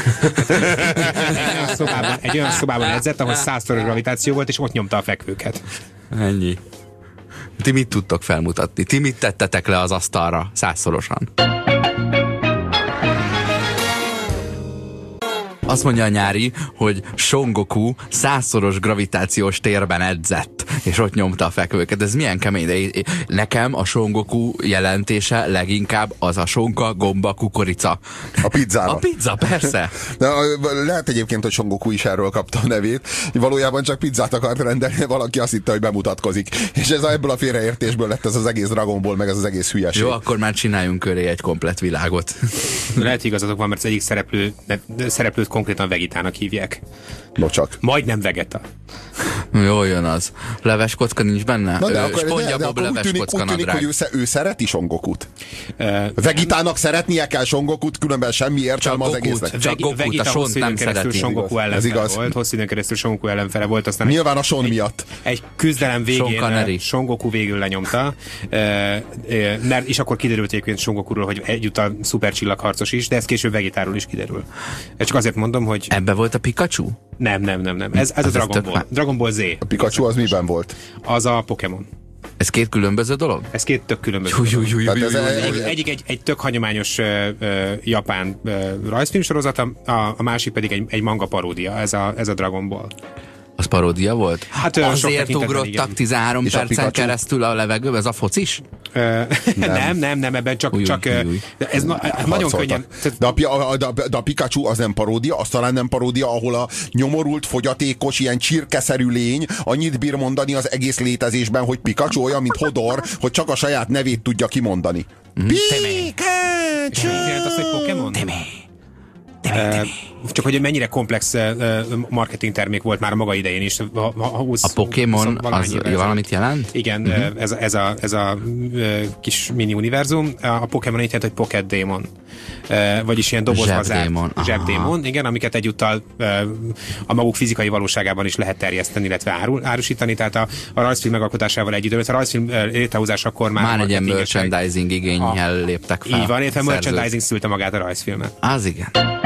egy olyan szobában edzett, ahol 100-szoros gravitáció volt, és ott nyomta a fekvőket. Ennyi. Ti mit tudtok felmutatni? Ti mit tettetek le az asztalra 100-szorosan? Azt mondja a Nyári, hogy Son Goku 100-szoros gravitációs térben edzett, és ott nyomta a fekvőket. Ez milyen kemény, de nekem a Son Goku jelentése leginkább az a sonka, gomba, kukorica. A pizzára. A pizza, persze. De lehet egyébként, hogy Son Goku is erről kapta a nevét. Valójában csak pizzát akart rendelni, valaki azt hitte, hogy bemutatkozik. És ebből a félreértésből lett ez az egész Dragon Ball, meg ez az egész hülyeség. Jó, akkor már csináljunk köré egy komplett világot. Lehet igazatok van, mert az egyik szereplőt konkrétan vegetának hívják. No csak. Majdnem vegeta. Jó, jön az. Leveskocka nincs benne? Na de akkor, SpongeBob úgy tűnik, nadrág. hogy ő szereti Son Gokut. Vegitának szeretnie kell Son Gokut, különben semmi értelme az egésznek. Csak Gokut, a Sont nem szereti. Son Goku ellenfele volt, hosszú időn keresztül Son Goku ellenfele volt. Aztán nyilván a Son miatt. Egy küzdelem végén Son Goku végül lenyomta, és akkor kiderült egyébként Son Gokuról, hogy egyúttal szupercsillagharcos is, de ez később vegetáról is kiderül. Csak azért mondom, hogy... Ebbe volt a Pikachu? Nem. Ez a Dragon Ball. Dragon Ball Z. A Pikachu az miben volt? Az a Pokémon. Ez két különböző dolog? Ez két tök különböző dolog. Egyik egy tök hagyományos japán rajzfilm sorozat, a másik pedig egy manga paródia, ez a Dragon Ball. Az paródia volt? Hát azért ugrottak 13 percen keresztül a levegőbe, ez a focis? Nem, ebben csak ez nagyon könnyen. De a Pikachu az nem paródia, az talán nem paródia, ahol a nyomorult, fogyatékos, ilyen csirkeszerű lény annyit bír mondani az egész létezésben, hogy Pikachu olyan, mint Hodor, hogy csak a saját nevét tudja kimondani. Pikachu! Az, hogy Pokémon? Csak hogy mennyire komplex marketing termék volt már a maga idején is. A Pokémon az valamit jelent? Igen, ez a kis mini univerzum. A Pokémon így jelent, hogy Pocket Demon. Vagyis ilyen dobozba zárt zsebdémon, igen, amiket egyúttal a maguk fizikai valóságában is lehet terjeszteni, illetve árusítani, tehát a rajzfilm megalkotásával együtt, mert a rajzfilm létrehozásakor már egy ilyen merchandising igénnyel léptek fel. Így van, illetve merchandising szülte magát a rajzfilmet. Az igen.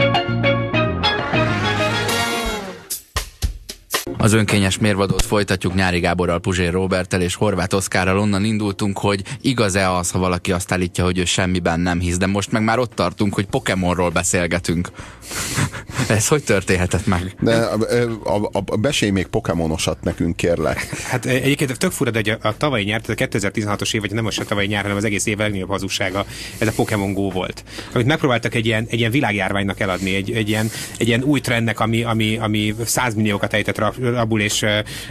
Az önkényes mérvadót folytatjuk Nyári Gáborral, Puzsér Róberttel és Horváth Oszkárral. Onnan indultunk, hogy igaz-e az, ha valaki azt állítja, hogy ő semmiben nem hisz, de most meg már ott tartunk, hogy Pokémonról beszélgetünk. Ez hogy történhetett meg? De besélj még Pokémonosat nekünk, kérlek. Hát egyébként tök fura, de a tavalyi nyár, tehát a 2016-os év, vagy nem most a tavalyi nyár, hanem az egész év legnagyobb hazugsága, ez a Pokémon Go volt. Amit megpróbáltak egy ilyen világjárványnak eladni, egy ilyen új trendnek, ami 100 milliókat ejtett abul, és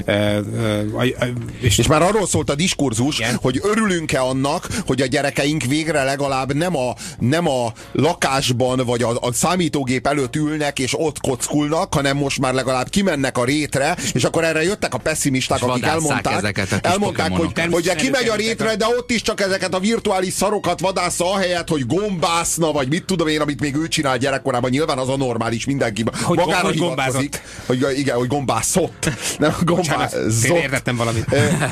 már arról szólt a diskurzus, igen, hogy örülünk-e annak, hogy a gyerekeink végre legalább nem a lakásban, vagy a számítógép előtt ülnek, és ott kockulnak, hanem most már legalább kimennek a rétre, és akkor erre jöttek a pessimisták, akik elmondták, hogy kimegy a rétre, de ott is csak ezeket a virtuális szarokat vadásza, ahelyett, hogy gombászna, vagy mit tudom én, amit még ő csinál gyerekkorában, nyilván az a normális, mindenki magára hivatkozik, hogy gombászott. Nem, gombázott. Értettem valamit.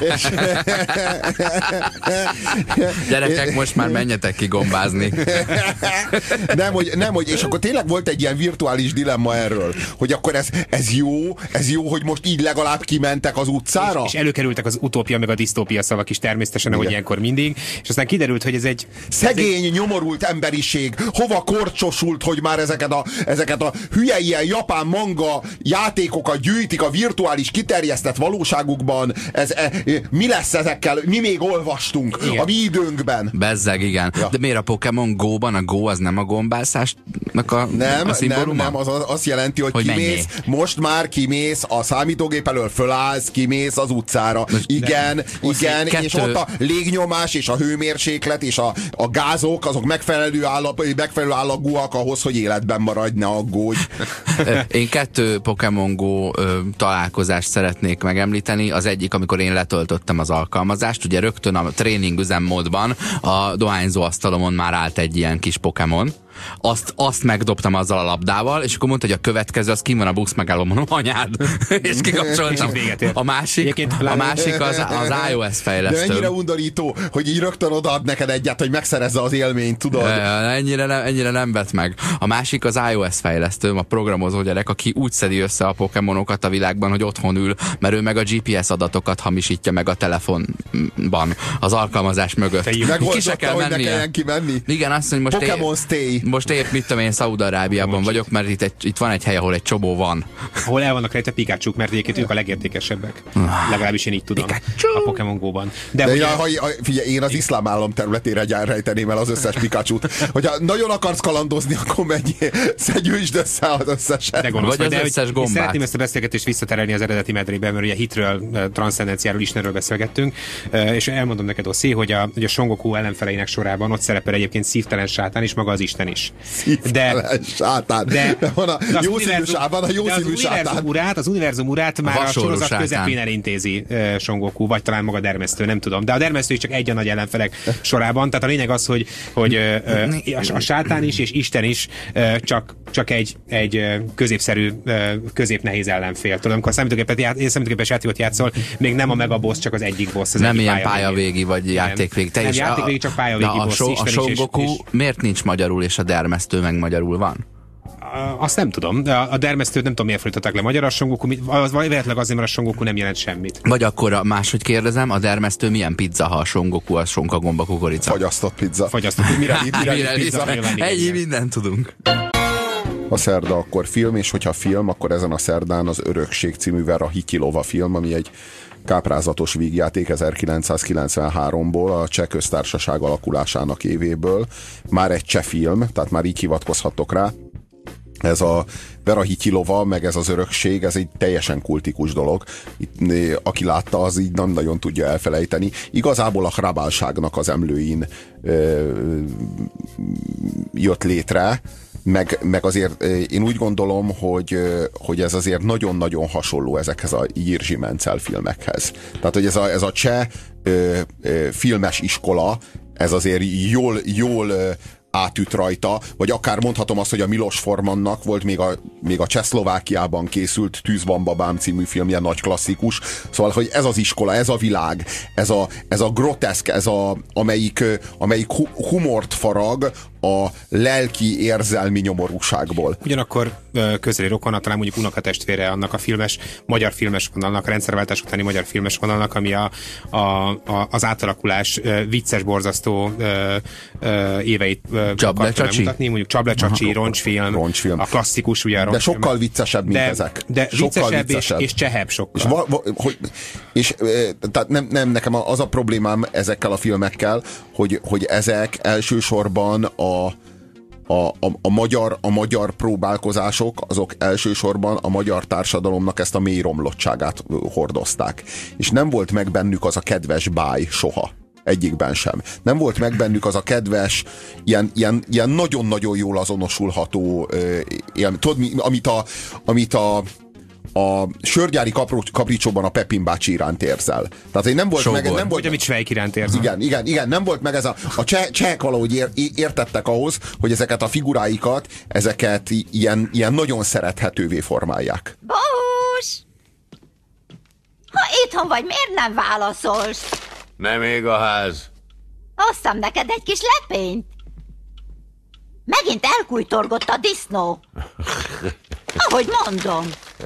Gyerekek, most már menjetek ki gombázni. Nem, hogy és akkor tényleg volt egy ilyen virtuális dilemma erről, hogy akkor ez jó, hogy most így legalább kimentek az utcára? És előkerültek az utópia meg a disztópia szavak is természetesen, ahogy ilyenkor mindig, és aztán kiderült, hogy ez egy... Szegény, nyomorult emberiség, hova korcsosult, hogy már ezeket a hülye ilyen japán manga játékokat gyűjtik a virtuális kiterjesztett valóságukban. Mi lesz ezekkel? Mi még olvastunk, igen, a mi időnkben. Bezzeg, igen. Ja. De miért a Pokémon Go-ban a Go az nem a gombászásnak a szimbóluma? Nem, az azt jelenti, hogy kimész, most már kimész a számítógép elől, fölállsz, kimész az utcára. Igen, és ott a légnyomás és a hőmérséklet és a gázok, azok megfelelő állagúak ahhoz, hogy életben maradj, ne aggódj. Én 2 Pokémon Go találkozást szeretnék megemlíteni. Az egyik, amikor én letöltöttem az alkalmazást, ugye rögtön a tréning üzemmódban a dohányzó asztalomon már állt egy ilyen kis Pokémon. Azt megdobtam azzal a labdával, és akkor mondta, hogy a következő az kim van a busz megállom, mondom, anyád, és kikapcsoltam. A másik az iOS fejlesztő. De ennyire undorító, hogy így rögtön odaad neked egyet, hogy megszerezze az élményt, tudod? Ennyire nem vett meg. A másik az iOS fejlesztő, a programozó gyerek, aki úgy szedi össze a Pokémonokat a világban, hogy otthon ül, mert ő meg a GPS adatokat hamisítja meg a telefonban, az alkalmazás mögött. Megoldotta, hogy ne kelljen kimenni? Igen, azt mondja, Pokémon Stay. most épp mit tudom én, Szaúd-Arábiában vagyok, mert itt van egy hely, ahol egy csobó van. Ahol el vannak rejtve Pikachu, mert egyébként ők a legértékesebbek. Legalábbis én így tudom. A Pokémon Go-ban. De ugye, figyelj, én az iszlám állam területére rejteném el az összes Pikachut. Hogyha nagyon akarsz kalandozni, akkor menjél, gyűjtsd össze az összeset. Vagy az összes gombát. Szeretném ezt a beszélgetést visszaterelni az eredeti medrébe, mert ugye hitről, transzcendenciáról, Istenről beszélgettünk, és elmondom neked, Oszi, hogy a Son Goku ellenfeleinek sorában ott szerepel egyébként szívtelen sátán és maga az Isten is. Szívtelen sátán. De van a jószívű sátán. Az univerzum urát már a sorozat közepén elintézi Son Goku, vagy talán maga Dermesztő, nem tudom. De a Dermesztő is csak egy a nagy ellenfelek sorában. Tehát a lényeg az, hogy a sátán is és Isten is csak egy középszerű, középnehéz ellenfél. Tudom, amikor számítógépes játékot játszol, még nem a megaboss, csak az egyik boss. Nem ilyen pályavégi vagy játékvégi. Nem játékvégi, csak pályavégi boss. A Son Goku miért nincs magyarul, és a Dermesztő meg magyarul van? Azt nem tudom. A Dermesztőt nem tudom, miért fordították le magyar, a Son Goku, véletleg azért, mert a Son Goku nem jelent semmit. Vagy akkor máshogy kérdezem, a Dermesztő milyen pizza, ha a Son Goku az sonka, gomba, kukorica? Fagyasztott pizza. Mire pizza. Ennyi mindent tudunk. A szerda akkor film, és hogyha film, akkor ezen a szerdán az Örökség című Vera Hitilova film, ami egy káprázatos vígjáték 1993-ból, a Cseh Köztársaság alakulásának évéből. Már egy cseh film, tehát már így hivatkozhatok rá. Ez a Vera Hitilova, meg ez az Örökség, ez egy teljesen kultikus dolog. Itt, aki látta, az így nem nagyon tudja elfelejteni. Igazából a hrabálságnak az emlőin jött létre, meg azért én úgy gondolom, hogy ez azért nagyon-nagyon hasonló ezekhez a Jirzsi Menzel filmekhez. Tehát, hogy ez a cseh filmes iskola, ez azért jól átüt rajta, vagy akár mondhatom azt, hogy a Milos Formannak volt még a Csehszlovákiában készült Tűzban babám című filmje, nagy klasszikus. Szóval, hogy ez az iskola, ez a világ, ez a groteszk, amelyik humort farag a lelki érzelmi nyomorúságból. Ugyanakkor közeli rokona, talán mondjuk unokatestvére annak a magyar filmes vonalnak, a rendszerváltás utáni magyar filmes vonalnak, ami az átalakulás vicces, borzasztó éveit akartam mutatni. Mondjuk Csablecsacsi, Roncsfilm, a klasszikus, ugye a Roncsfilm. De sokkal viccesebb, mint ezek. De viccesebb és csehebb sokkal. És tehát nem nekem az a problémám ezekkel a filmekkel, hogy ezek elsősorban a magyar próbálkozások, azok elsősorban a magyar társadalomnak ezt a mély romlottságát hordozták. És nem volt meg bennük az a kedves báj soha. Egyikben sem. Nem volt meg bennük az a kedves, ilyen nagyon-nagyon jól azonosulható tudod, amit a Sörgyári Kapricsóban a Pepin bácsi iránt érzel. Tehát nem volt meg... Nem volt, amit Svejk iránt érzel. Igen, nem volt meg ez a csehek valahogy értettek ahhoz, hogy ezeket a figuráikat, ezeket ilyen nagyon szerethetővé formálják. Bós! Ha itthon vagy, miért nem válaszolsz? Nem ég a ház. Hoztam neked egy kis lepényt. Megint elkújtorgott a disznó. Ahogy mondom.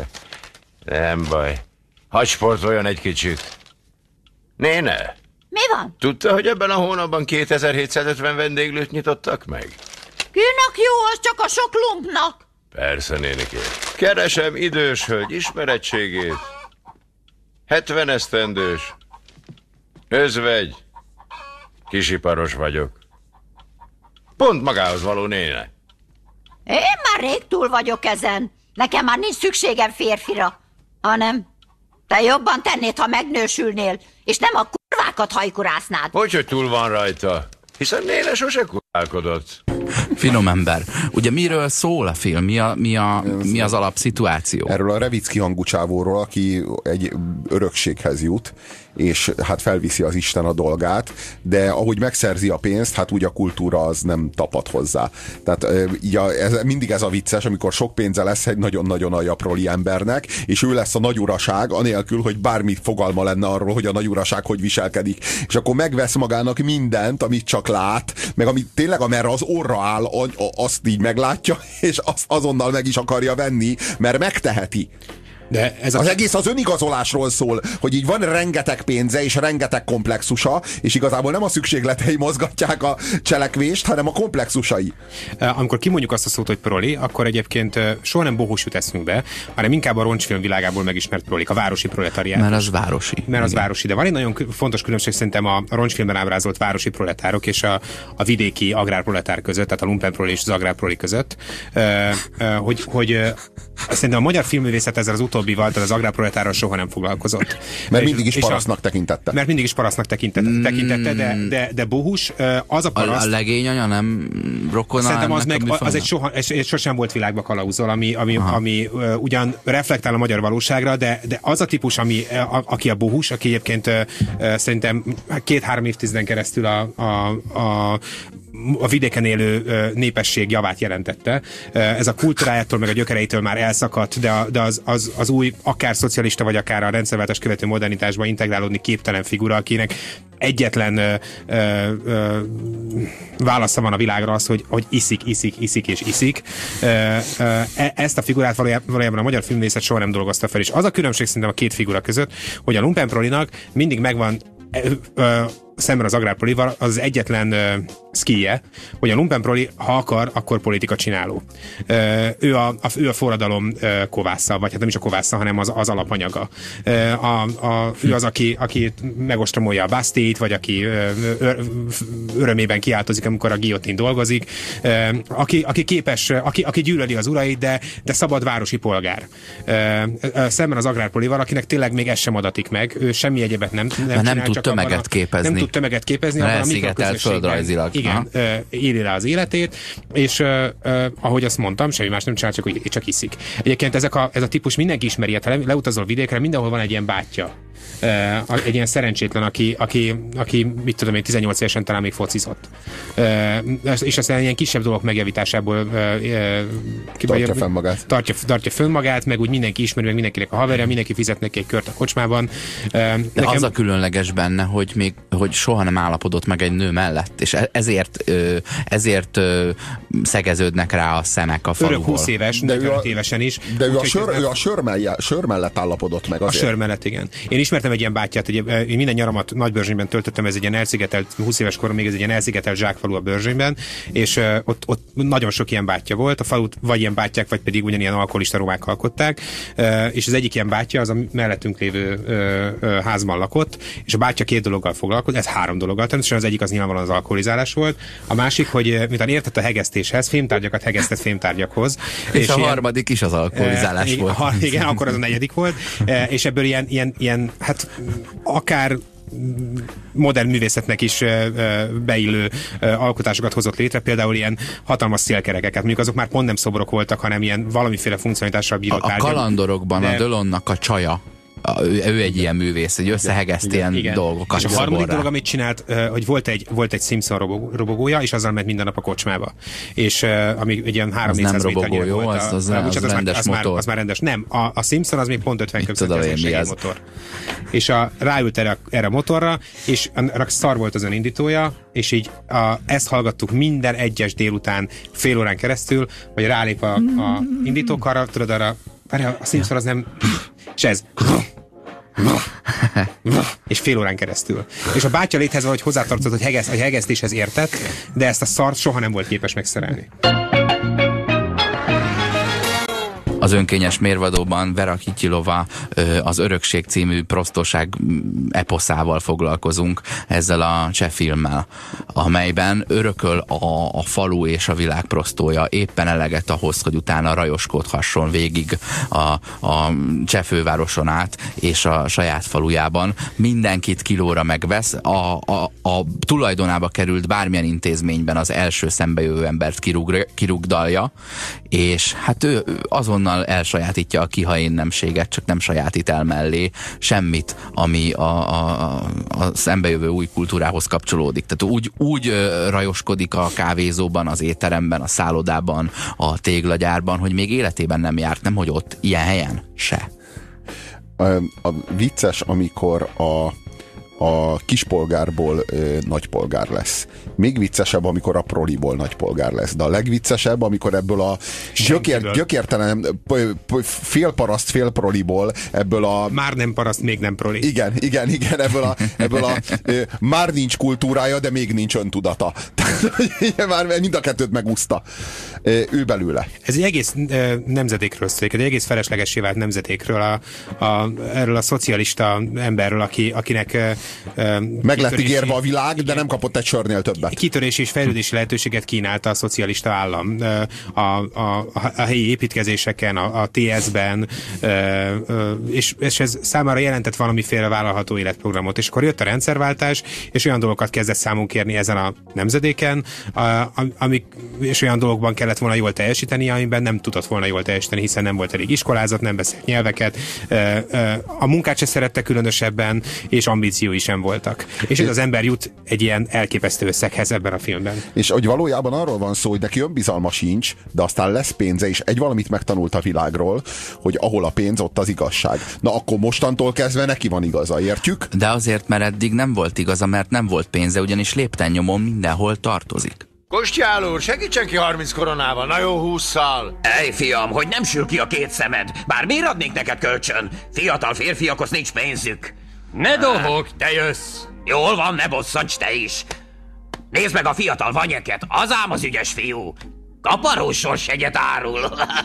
Nem baj. Hadd sportoljon egy kicsit. Néne! Mi van? Tudta, hogy ebben a hónapban 2750 vendéglőt nyitottak meg? Kinek jó, az csak a sok lumpnak. Persze, nénikém. Keresem idős hölgy ismerettségét. 70 esztendős. Özvegy. Kisiparos vagyok. Pont magához való néne. Én már rég túl vagyok ezen. Nekem már nincs szükségem férfira. Hanem te jobban tennéd, ha megnősülnél, és nem a kurvákat hajkurásznád. Hogy túl van rajta? Hiszen néne sose kurválkodott. Finom ember. Ugye miről szól a film? Mi az alapszituáció? Erről a Revicki hangú csávóról, aki egy örökséghez jut, és hát felviszi az Isten a dolgát, de ahogy megszerzi a pénzt, hát úgy a kultúra az nem tapad hozzá. Tehát mindig ez a vicces, amikor sok pénze lesz egy nagyon-nagyon aljaproli embernek, és ő lesz a nagyuraság, anélkül, hogy bármi fogalma lenne arról, hogy a nagyuraság hogy viselkedik. És akkor megvesz magának mindent, amit csak lát, meg amit tényleg amerre az orra áll, azt így meglátja, és azt azonnal meg is akarja venni, mert megteheti. De ez az egész az önigazolásról szól, hogy így van rengeteg pénze és rengeteg komplexusa, és igazából nem a szükségletei mozgatják a cselekvést, hanem a komplexusai. Amikor kimondjuk azt a szót, hogy proli, akkor egyébként soha nem Bohus jut eszünkbe, hanem inkább a roncsfilm világából megismert prolik, a városi proletariát. Mert az városi. Mert az városi. De van egy nagyon fontos különbség szerintem a roncsfilmben ábrázolt városi proletárok és a vidéki agrárproletár között, tehát a lumpenproli és az agrárproli között, hogy szerintem a magyar filmművészet ezzel az utóbbival, tehát az agrárproletárral soha nem foglalkozott. Mert mindig is parasztnak tekintette. Mert mindig is parasztnak tekintette, de Bohus az a paraszt... A legényanya nem rokona? Szerintem az sosem volt világba kalauzol, ami ugyan reflektál a magyar valóságra, de az a típus, aki a Bohus, aki egyébként szerintem 2-3 évtizeden keresztül a vidéken élő népesség javát jelentette. Ez a kultúrájától meg a gyökereitől már elszakadt, de az új, akár szocialista, vagy akár a rendszerváltás követő modernitásba integrálódni képtelen figura, akinek egyetlen válasza van a világra az, hogy iszik és iszik. Ezt a figurát valójában a magyar filmvészet soha nem dolgozta fel, és az a különbség szerintem a két figura között, hogy a lumpenprolinak mindig megvan szemben az agrárprolival az egyetlen szkije, hogy a lumpenproli, ha akar, akkor politika csináló. Ő a forradalom kovásza, vagy hát nem is a kovásza, hanem az alapanyaga. Ő az, aki megostromolja a Bastille-t, vagy aki örömében kiáltozik, amikor a guillotine dolgozik, aki képes, aki gyűlöli az urait, de szabad városi polgár. Szemben az agrárprolival, akinek tényleg még ez sem adatik meg, ő semmi egyebet nem csinál, nem tud tömeget képezni. Nem tud tömeget képezni. Elszigetelt földrajzilag. Igen, éli le az életét, és ahogy azt mondtam, semmi más nem csinál, csak iszik. Egyébként ez a típus mindenki ismeri, ha leutazol vidékre, mindenhol van egy ilyen bátyja. Egy ilyen szerencsétlen, aki mit tudom én, 18 évesen talán még focizott. És aztán ilyen kisebb dolgok megjavításából tartja fönn magát, meg úgy mindenki ismeri, meg mindenkinek a haverja, mindenki fizet neki egy kört a kocsmában. De az a különleges benne, hogy soha nem állapodott meg egy nő mellett, és ezért szegeződnek rá a szemek a faluból. Örök 20 éves, de 5 évesen is. De ő a sör mellett állapodott meg azért. A sör mellett, igen. Én ismertem egy ilyen bátyját, én minden nyaramat Nagybörzsönyben töltöttem, ez egy ilyen elszigetelt, 20 éves korom még ez egy ilyen elszigetelt zsákfalu a Börzsönyben, és ott nagyon sok ilyen bátyja volt, a falut vagy ilyen bátyják, vagy pedig ugyanilyen alkoholista romák alkották, és az egyik ilyen bátyja az a mellettünk lévő házban lakott, és a bátyja 2 dologgal foglalkozott, ez 3 dologgal, természetesen az egyik az nyilvánvalóan az alkoholizálás volt, a másik, hogy miután értett a hegesztéshez, fémtárgyakat hegesztett fémtárgyakhoz. És a harmadik is az alkoholizálás volt. Igen, akkor az a negyedik volt, és ebből ilyen hát akár modern művészetnek is beillő alkotásokat hozott létre, például ilyen hatalmas szélkerekeket. Mondjuk azok már pont nem szobrok voltak, hanem ilyen valamiféle funkcionalitással bíró tárgyak. A kalandorokban a Dölonnak a csaja, ő egy ilyen művész, hogy összehegeszt ilyen dolgokat. És a harmadik dolog, amit csinált, hogy volt egy Simpson robogója, és azzal ment minden nap a kocsmába. És ami egy ilyen 3-400 méternyire volt. Az rendes motor. Az már rendes. Nem, a Simpson az még pont 50 köbcentezés segédmotor. És ráült erre a motorra, és annak szar volt az önindítója, és így ezt hallgattuk minden egyes délután fél órán keresztül, hogy rálép a indítókarra, tudod arra, a Simpson az nem... És ez... és fél órán keresztül. És a bátya léthez valahogy hozzátartozott, hogy hegesztéshez értett, de ezt a szart soha nem volt képes megszerelni. Az önkényes mérvadóban Vera Kitilova az Örökség című prosztóság eposzával foglalkozunk, ezzel a cseh filmmel, amelyben örököl a falu és a világ prosztója éppen eleget ahhoz, hogy utána rajoskodhasson végig a cseh fővároson át és a saját falujában. Mindenkit kilóra megvesz, a tulajdonába került bármilyen intézményben az első szembejövő embert kirugdalja, és hát ő azonnal elsajátítja a kiha én nemséget, csak nem sajátít el mellé semmit, ami a szembejövő új kultúrához kapcsolódik. Tehát úgy rajoskodik a kávézóban, az étteremben, a szállodában, a téglagyárban, hogy még életében nem járt, nemhogy ott ilyen helyen se. A vicces, amikor a kispolgárból nagypolgár lesz. Még viccesebb, amikor a proliból nagypolgár lesz. De a legviccesebb, amikor ebből a gyökértelen félparaszt félproliból, ebből a... Már nem paraszt, még nem proli. Igen, ebből a már nincs kultúrája, de még nincs öntudata. Már mind a kettőt megúszta. Ő belőle. Ez egy egész nemzedékről szól, egy egész feleslegessé vált nemzedékről, erről a szocialista emberről, akinek meg lett ígérve a világ, de nem kapott egy sörnél többet. Kitörési és fejlődési lehetőséget kínálta a szocialista állam a helyi építkezéseken, a TS-ben, és ez számára jelentett valamiféle vállalható életprogramot. És akkor jött a rendszerváltás, és olyan dolgokat kezdett számon kérni ezen a nemzedéken, és olyan dolgokban kellett volna jól teljesíteni, amiben nem tudott volna jól teljesíteni, hiszen nem volt elég iskolázat, nem beszélt nyelveket, a munkát se szerette különösebben, és ambíciói sem voltak. És ez az ember jut egy ilyen elképesztő összeghez ebben a filmben. És hogy valójában arról van szó, hogy neki önbizalma sincs, de aztán lesz pénze, és egy valamit megtanult a világról, hogy ahol a pénz, ott az igazság. Na akkor mostantól kezdve neki van igaza, értjük? De azért, mert eddig nem volt igaza, mert nem volt pénze, ugyanis lépten nyomon mindenhol tartozik. Kostyál úr, segítsen ki 30 koronával, na jó 20-szal. Ej, fiam, hogy nem sül ki a két szemed. Bár miért adnék neked kölcsön? Fiatal férfiakhoz nincs pénzük. Ne dohog, te jössz. Jól van, ne bosszants te is. Nézd meg a fiatal vanyeket, az ám az ügyes fiú. Kaparós sorsjegyet árul.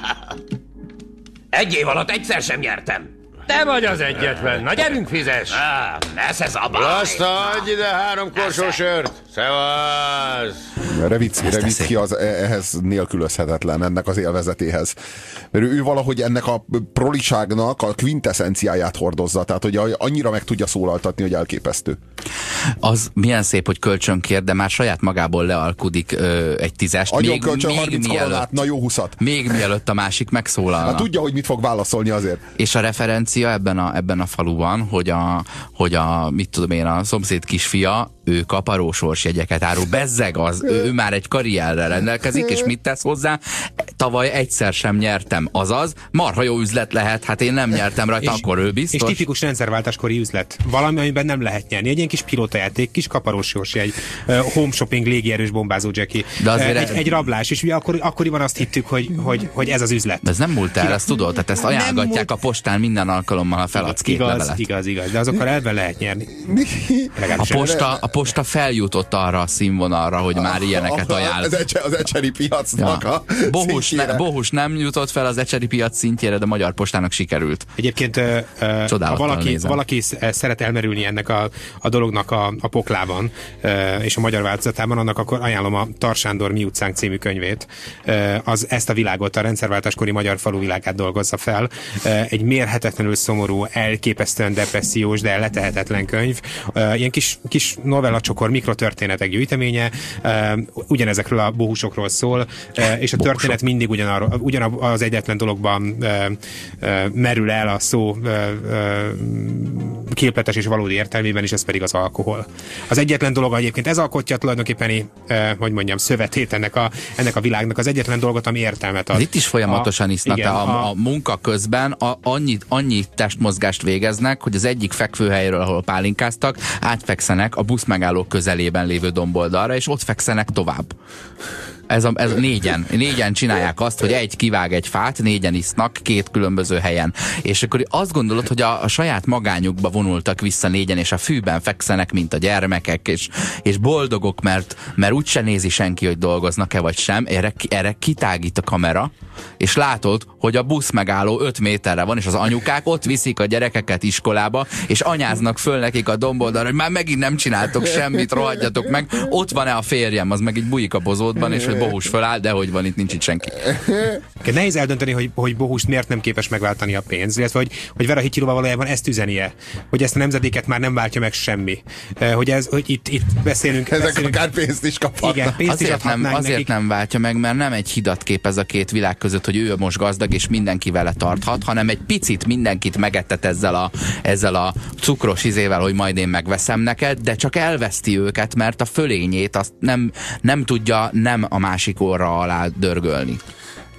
Egy év alatt egyszer sem nyertem. Te vagy az egyetlen. Na gyerünk, fizes! Nesze zabálj! Lassta, adj ide 3 korsó sört! Szevasz! Revicki az ehhez nélkülözhetetlen, ennek az élvezetéhez. Mert ő valahogy ennek a proliságnak a kvintessenciáját hordozza, tehát hogy annyira meg tudja szólaltatni, hogy elképesztő. Az milyen szép, hogy kölcsön kér, de már saját magából lealkudik egy 10-est. Adjon kölcsön 30 koronát, na jó 20-at. Még mielőtt a másik megszólalna. Hát tudja, hogy mit fog válaszolni azért. És a referencia ebben a faluban, hogy a mit tudom én, a szomszéd kisfia, ő kaparósors jegyeket árul. Bezzeg az, ő már egy karrierrel rendelkezik, és mit tesz hozzá? Tavaly egyszer sem nyertem, azaz, marha jó üzlet lehet, hát én nem nyertem rajta, akkor ő biztos. És tipikus rendszerváltáskori üzlet. Valami, amiben nem lehet nyerni. Egy ilyen kis pilótajáték, kis kaparósors jegy, home shopping, légierős bombázó Jackie. Egy rablás, és ugye akkoriban azt hittük, hogy ez az üzlet. De ez nem múlt el, ezt tudod? Tehát ezt ajánlgatják a postán minden alkalommal, ha feladsz két levelet. Igaz, de azokkal elben lehet nyerni. A posta feljutott arra a színvonalra, hogy már ilyeneket ajánl. Az ecseri piacnak a Bohus nem jutott fel az ecseri piac szintjére, de Magyar Postának sikerült. Egyébként, ha valaki szeret elmerülni ennek a dolognak a poklában, és a magyar változatában, annak akkor ajánlom a Tar Sándor Mi utcánk című könyvét. Ezt a világot, a rendszerváltáskori magyar faluvilágát dolgozza fel. Egy mérhetetlenül szomorú, elképesztően depressziós, de letehetetlen könyv. Ilyen kis novellacsokor, mikrotörténetek gyűjteménye, ugyanezekről a bohusokról szól, és a történet mindig ugyanaz egyetlen dologban merül el a szó képletes és valódi értelmében, és ez pedig az alkohol. Az egyetlen dolog egyébként, ez alkotja tulajdonképpen, hogy mondjam, szövetét ennek a világnak, az egyetlen dolgot, ami értelmet ad. Itt is folyamatosan isznak, igen, a munka közben annyi testmozgást végeznek, hogy az egyik fekvőhelyről, ahol pálinkáztak, átfekszenek a buszmegálló közelében lévő domboldalra, és ott fekszenek tovább. Ez négyen csinálják azt, hogy egy kivág egy fát, négyen isznak 2 különböző helyen. És akkor azt gondolod, hogy a saját magányukba vonultak vissza négyen, és a fűben fekszenek, mint a gyermekek, és boldogok, mert úgyse nézi senki, hogy dolgoznak-e vagy sem. Erre kitágít a kamera, és látod, hogy a busz megálló 5 méterre van, és az anyukák ott viszik a gyerekeket iskolába, és anyáznak föl nekik a domboldalra, hogy már megint nem csináltok semmit, rohadjatok meg. Ott van-e a férjem, az meg így bujik a bozótban, és hogy Bohus föláll, de hogy van, itt senki. Nehéz eldönteni, hogy Bohust miért nem képes megváltani a pénz, illetve hogy Vera Hittyilova valójában ezt üzenie, hogy ezt a nemzedéket már nem váltja meg semmi. Hogy itt beszélünk... Ezek akár pénzt is kaphatnak. Igen, pénzt azért nem váltja meg, mert nem egy hidat képez a két világ között, hogy ő most gazdag és mindenki vele tarthat, hanem egy picit mindenkit megettet ezzel a cukros izével, hogy majd én megveszem neked, de csak elveszti őket, mert a fölényét azt nem tudja nem a másik orra alá dörgölni.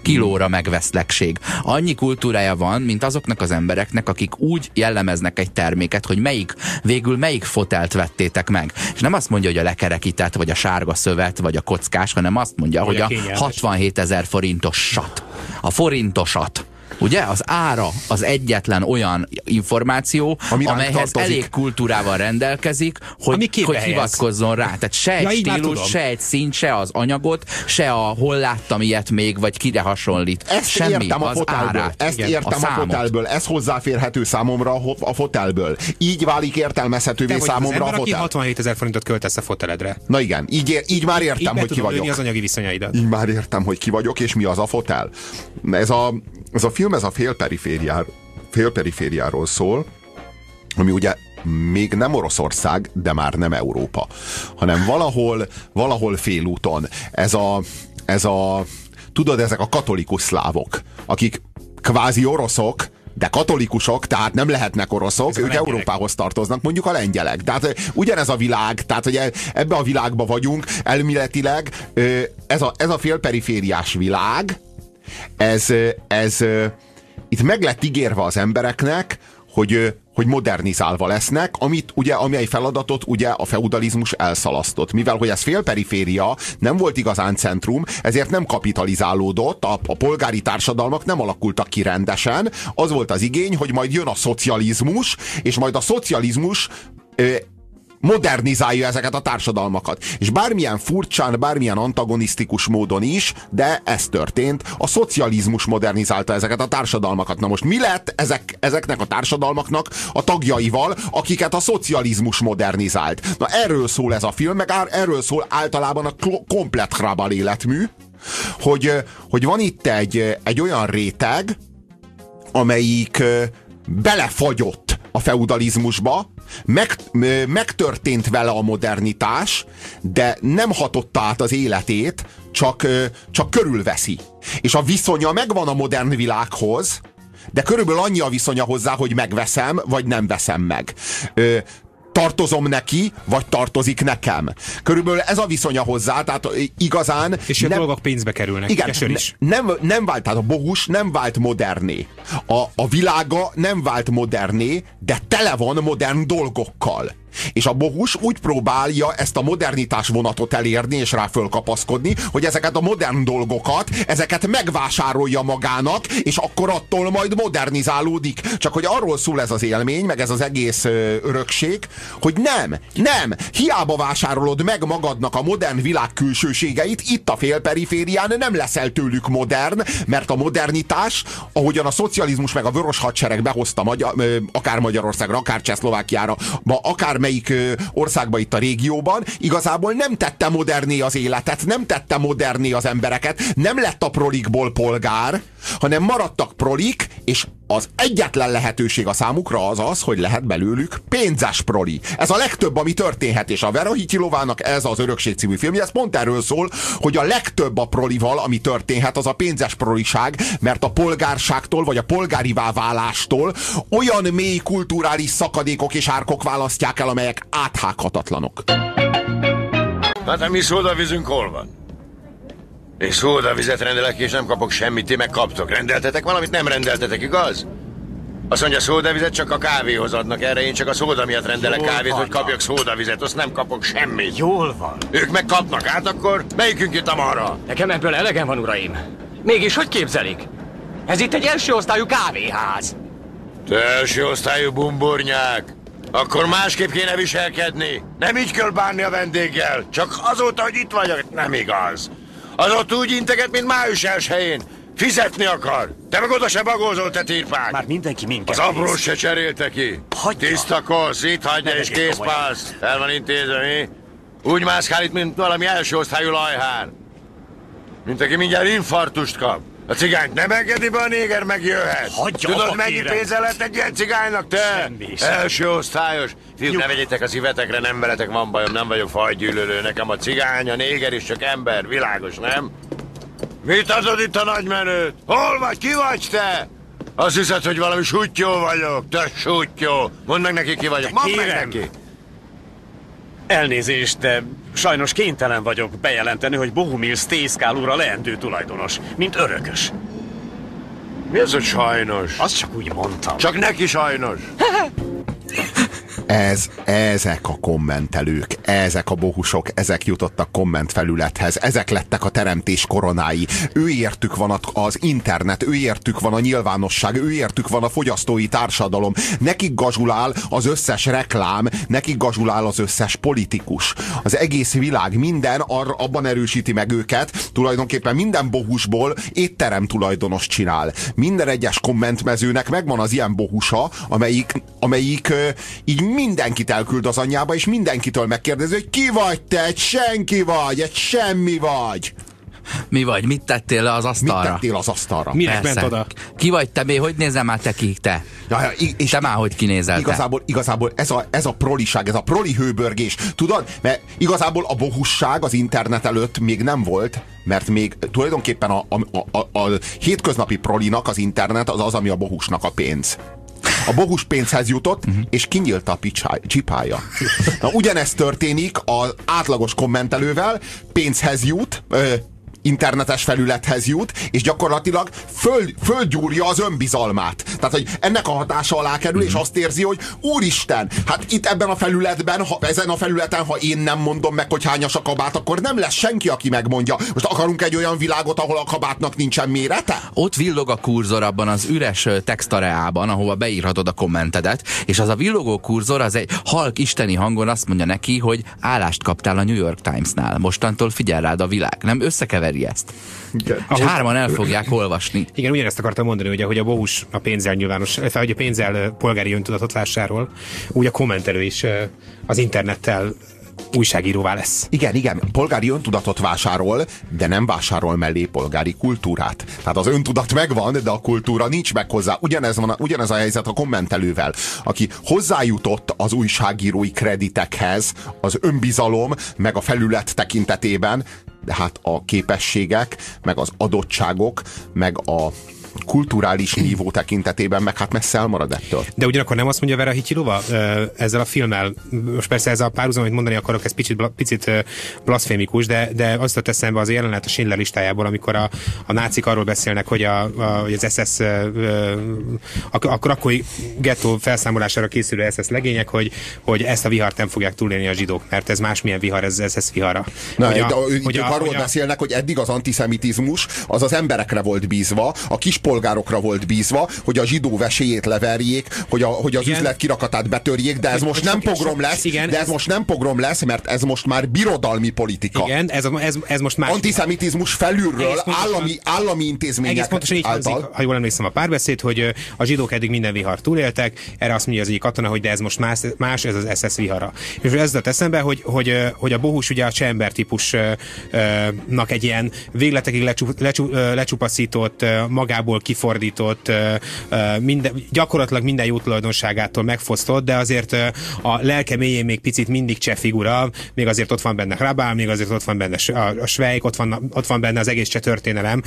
kilóra megveszlegség. Annyi kultúrája van, mint azoknak az embereknek, akik úgy jellemeznek egy terméket, hogy végül melyik fotelt vettétek meg. És nem azt mondja, hogy a lekerekített, vagy a sárga szövet, vagy a kockás, hanem azt mondja, hogy a 67 000 forintosat. A forintosat. Ugye? Az ára az egyetlen olyan információ, amelyhez elég kultúrával rendelkezik, hogy hivatkozzon rá. Tehát se egy stílus, se egy szín, se az anyagot, se a hol láttam ilyet még, vagy kire hasonlít. Ezt semmi, értem az árát. Ezt értem a fotelből. Ez hozzáférhető számomra a fotelből. Így válik értelmezhetővé számomra a fotel. Aki 67 000 forintot költesz a foteledre. Na igen, így már értem, hogy ki vagyok. Az anyagi viszonyaidat. Így már értem, hogy ki vagyok, és mi az a fotel. Ez a film, ez a félperifériáról szól, ami ugye még nem Oroszország, de már nem Európa, hanem valahol félúton. Tudod, ezek a katolikus szlávok, akik kvázi oroszok, de katolikusok, tehát nem lehetnek oroszok, ők Európához tartoznak, mondjuk a lengyelek. Tehát ugyanez a világ, tehát hogy ebbe a világba vagyunk, elméletileg ez a félperifériás világ, ez itt meg lett ígérve az embereknek, hogy modernizálva lesznek, amely feladatot ugye a feudalizmus elszalasztott. Mivel hogy ez félperiféria, nem volt igazán centrum, ezért nem kapitalizálódott, a polgári társadalmak nem alakultak ki rendesen. Az volt az igény, hogy majd jön a szocializmus, és majd a szocializmus modernizálja ezeket a társadalmakat. És bármilyen furcsán, bármilyen antagonisztikus módon is, de ez történt, a szocializmus modernizálta ezeket a társadalmakat. Na most mi lett ezeknek a társadalmaknak a tagjaival, akiket a szocializmus modernizált? Na erről szól ez a film, meg erről szól általában a komplett Hrabal életmű, hogy van itt egy olyan réteg, amelyik belefagyott a feudalizmusba, megtörtént vele a modernitás, de nem hatotta át az életét, csak körülveszi. És a viszonya megvan a modern világhoz, de körülbelül annyi a viszonya hozzá, hogy megveszem, vagy nem veszem meg. Tartozom neki, vagy tartozik nekem. Körülbelül ez a viszonya hozzá, tehát igazán... És a dolgok pénzbe kerülnek. Igen, nem vált, tehát a bohus nem vált moderné. A világa nem vált moderné, de tele van modern dolgokkal. És a bohus úgy próbálja ezt a modernitás vonatot elérni és rá fölkapaszkodni, hogy ezeket a modern dolgokat, ezeket megvásárolja magának, és akkor attól majd modernizálódik. Csak hogy arról szól ez az élmény, meg ez az egész örökség, hogy nem, hiába vásárolod meg magadnak a modern világ külsőségeit, itt a félperiférián nem leszel tőlük modern, mert a modernitás, ahogyan a szocializmus meg a vörös hadsereg behozta akár Magyarországra, akár Csehszlovákiára, akár melyik országba itt a régióban, igazából nem tette moderné az életet, nem tette moderné az embereket, nem lett a prolikból polgár, hanem maradtak prolik, és az egyetlen lehetőség a számukra az, hogy lehet belőlük pénzes proli. Ez a legtöbb, ami történhet, és a Vera Hityilovának ez az Örökség című filmje, ez pont erről szól, hogy a legtöbb a prolival, ami történhet, az a pénzes proliság, mert a polgárságtól, vagy a polgárivá válástól olyan mély kulturális szakadékok és árkok választják el, amelyek áthághatatlanok. Hát a mi szódavízünk hol van? Én szódavizet rendelek, és nem kapok semmit, ti meg kaptok. Rendeltetek valamit? Nem rendeltetek, igaz? Azt mondja, szódavizet csak a kávéhoz adnak, erre én csak a szóda miatt rendelek kávét, hogy kapjak szódavizet, azt nem kapok semmit. Jól van. Ők meg kapnak, hát akkor melyikünk itt a marha? Nekem ebből elegem van, uraim. Mégis hogy képzelik? Ez itt egy első osztályú kávéház. Te első osztályú bumburnyák. Akkor másképp kéne viselkedni. Nem így kell bánni a vendéggel. Csak azóta, hogy itt vagyok, nem igaz. Az ott úgy integet, mint május 1-én. Fizetni akar. Te meg oda se bagózol, te tirpák. Már mindenki minket. Az aprós se cserélte ki. Hagyja. Tiszta kosz, itt hagyja és készpálsz. El van intézve, mi? Úgy mászkál itt, mint valami első osztályú lajhár. Mint aki mindjárt infarktust kap. A cigányt nem engedi be, a néger megjöhet. Hagyja. Tudod, mennyi pénze lett egy ilyen cigánynak, te? Semmi. Első osztályos. Fiúk, ne vegyétek a szívetekre, nem veletek van bajom, nem vagyok fajgyűlölő. Nekem a cigány, a néger is csak ember, világos, nem? Mit adod itt a nagymenőt? Hol vagy? Ki vagy te? Azt hiszed, hogy valami suttyó vagyok? Te suttyó. Mondd meg neki, ki vagyok. Mondd meg neki. Elnézést, de sajnos kénytelen vagyok bejelenteni, hogy Bohumil Stejskál úr a leendő tulajdonos, mint örökös. Mi az, hogy sajnos? Azt csak úgy mondtam. Csak neki sajnos. Ezek a kommentelők, ezek a bohusok, ezek jutottak kommentfelülethez, ezek lettek a teremtés koronái. Őértük van az internet, őértük van a nyilvánosság, őértük van a fogyasztói társadalom. Nekik gazsulál az összes reklám, nekik gazsulál az összes politikus. Az egész világ minden abban erősíti meg őket, tulajdonképpen minden bohusból étterem tulajdonos csinál. Minden egyes kommentmezőnek megvan az ilyen bohusa, amelyik így mindenkit elküld az anyjába, és mindenkitől megkérdezi, hogy ki vagy te, egy senki vagy, egy semmi vagy. Mi vagy? Mit tettél le az asztalra? Mit tettél az asztalra? Minek ment oda? Ki vagy te? Hogy nézel már te ki? Te? És te már hogy kinézel igazából ez a proliság, ez a proli hőbörgés. Tudod? Mert igazából a bohusság az internet előtt még nem volt, mert még tulajdonképpen a hétköznapi prolinak az internet az, ami a bohusnak a pénz. A bohus pénzhez jutott, és kinyílt a csipája. Na, ugyanezt történik az átlagos kommentelővel, pénzhez jut, internetes felülethez jut, és gyakorlatilag földgyúrja az önbizalmát. Tehát, hogy ennek a hatása alá kerül, és azt érzi, hogy úristen, hát itt ebben a felületben, ezen a felületen, ha én nem mondom meg, hogy hányas a kabát, akkor nem lesz senki, aki megmondja. Most akarunk egy olyan világot, ahol a kabátnak nincsen mérete? Ott villog a kurzor abban az üres textareában, ahova beírhatod a kommentedet, és az a villogó kurzor az egy halk isteni hangon azt mondja neki, hogy állást kaptál a New York Timesnál. Mostantól figyel rád a világ. Nem összekeveri ezt. Igen. És hárman el fogják olvasni. Igen, ugyanezt akartam mondani, hogy ahogy a bohus a pénzzel nyilvános, hogy a pénzzel polgári öntudatot vásárol, úgy a kommentelő is az internettel újságíróvá lesz. Igen, polgári öntudatot vásárol, de nem vásárol mellé polgári kultúrát. Tehát az öntudat megvan, de a kultúra nincs meg hozzá. Ugyanez a helyzet a kommentelővel, aki hozzájutott az újságírói kreditekhez, az önbizalom, meg a felület tekintetében, de hát a képességek, meg az adottságok, meg a kulturális nívó tekintetében meg hát messze elmarad ettől. De ugyanakkor nem azt mondja Vera Hityilova ezzel a filmmel, most persze ez a párhuzam, amit mondani akarok, ez picit blaszfémikus, de azt tett eszembe az jelenet a Schindler listájából, amikor a nácik arról beszélnek, hogy az SS a krakói gettó felszámolására készülő SS legények, hogy ezt a vihart nem fogják túlélni a zsidók, mert ez másmilyen vihar, ez SS vihara. Hogy arról beszélnek, hogy eddig az antiszemitizmus az emberekre volt bízva, a kispolgárokra volt bízva, hogy a zsidó vesélyét leverjék, hogy az üzlet kirakatát betörjék, de ez most nem pogrom lesz, ez most nem pogrom lesz, mert ez most már birodalmi politika. Igen, ez most már antiszemitizmus felülről, állami intézmények egész pontosan így hangzik, ha jól emlékszem a párbeszéd, hogy a zsidók eddig minden vihar túléltek, erre azt mondja az egyik katona, hogy de ez most más, ez az SS vihara. És ez jutott eszembe, hogy a bohus ugye a Chamber típusnak egy ilyen végletekig lecsupaszított, magából kifordított, gyakorlatilag minden jó tulajdonságától megfosztott, de azért a lelke mélyén még picit mindig cseh figura, még azért ott van benne Hrabál, még azért ott van benne a Schweik, ott van benne az egész cseh történelem,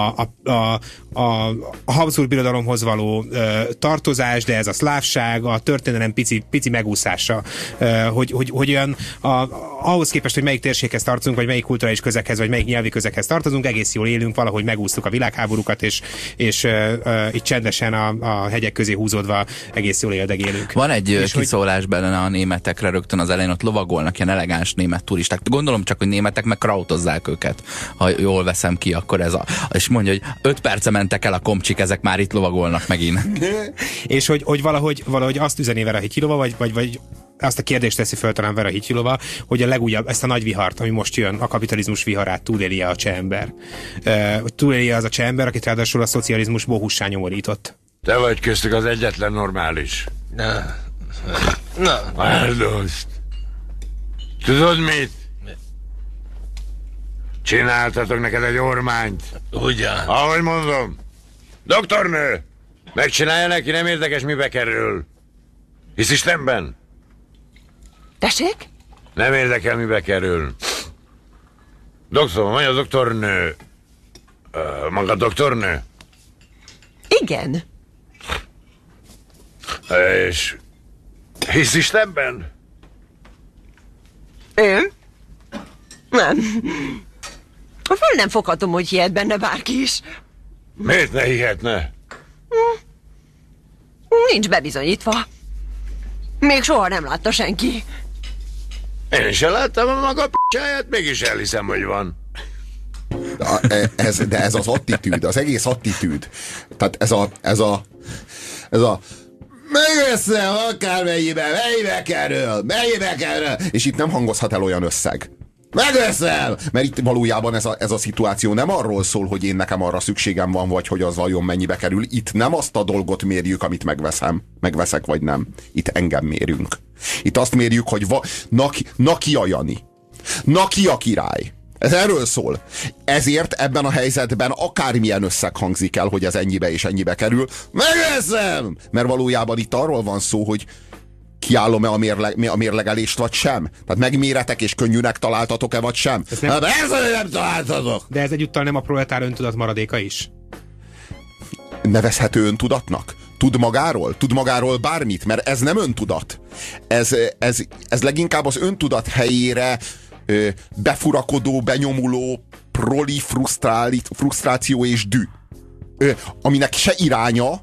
a Habsburg birodalomhoz való tartozás, de ez a szlávság, a történelem pici megúszása, hogy olyan ahhoz képest, hogy melyik térséghez tartozunk, vagy melyik kulturális közeghez, vagy melyik nyelvi közeghez tartozunk, egész jól élünk, valahogy megúsztuk a világháborúkat, és itt csendesen a hegyek közé húzódva egész jól éldegélünk. Van egy kiszólás benne a németekre, rögtön az elején ott lovagolnak ilyen elegáns német turisták. Gondolom csak, hogy németek meg krautozzák őket. Ha jól veszem ki, akkor ez és mondja, hogy 5 perce mentek el a komcsik, ezek már itt lovagolnak megint. És hogy valahogy azt üzeni Vera Hityilova, vagy azt a kérdést teszi föl talán Vera Hityilova, hogy a legújabb, ezt a nagy vihart, ami most jön, a kapitalizmus viharát túlélje a cseh ember. Túlélje az a cseh ember, akit ráadásul a szocializmus bohussá nyomorított. Te vagy köztük az egyetlen normális. Na. Áldozd. Tudod mit? Csináltatok neked egy ormányt. Ugyan. Ahogy mondom. Doktornő! Megcsinálja neki, nem érdekes, mibe kerül. Hisz Istenben? Tessék? Nem érdekel, mibe kerül. Doktor, mondja doktornő. Maga doktornő? Igen. És hisz Istenben? Én? Nem. Föl nem foghatom, hogy hihet benne bárki is. Miért ne hihetne? Nincs bebizonyítva. Még soha nem látta senki. Én sem láttam a maga p***áját, mégis elhiszem, hogy van. De ez az attitűd, az egész attitűd. Tehát ez a megveszem mennyibe kerül, és itt nem hangozhat el olyan összeg. Megveszem! Mert itt valójában ez a szituáció nem arról szól, hogy én nekem arra szükségem van, vagy hogy az vajon mennyibe kerül. Itt nem azt a dolgot mérjük, amit megveszek, vagy nem. Itt engem mérünk. Itt azt mérjük, hogy ki a Jani. Ki a király. Ez erről szól. Ezért ebben a helyzetben akármilyen összeg hangzik el, hogy ez ennyibe és ennyibe kerül, megveszem! Mert valójában itt arról van szó, hogy kiállom-e a mérlegelést, vagy sem? Tehát megméretek és könnyűnek találtatok-e, vagy sem? Nem találtatok! De ez egyúttal nem a proletár öntudat maradéka is? Nevezhető öntudatnak? Tud magáról bármit? Mert ez nem öntudat. Ez leginkább az öntudat helyére befurakodó, benyomuló, proli frusztráció és dű. Aminek se iránya,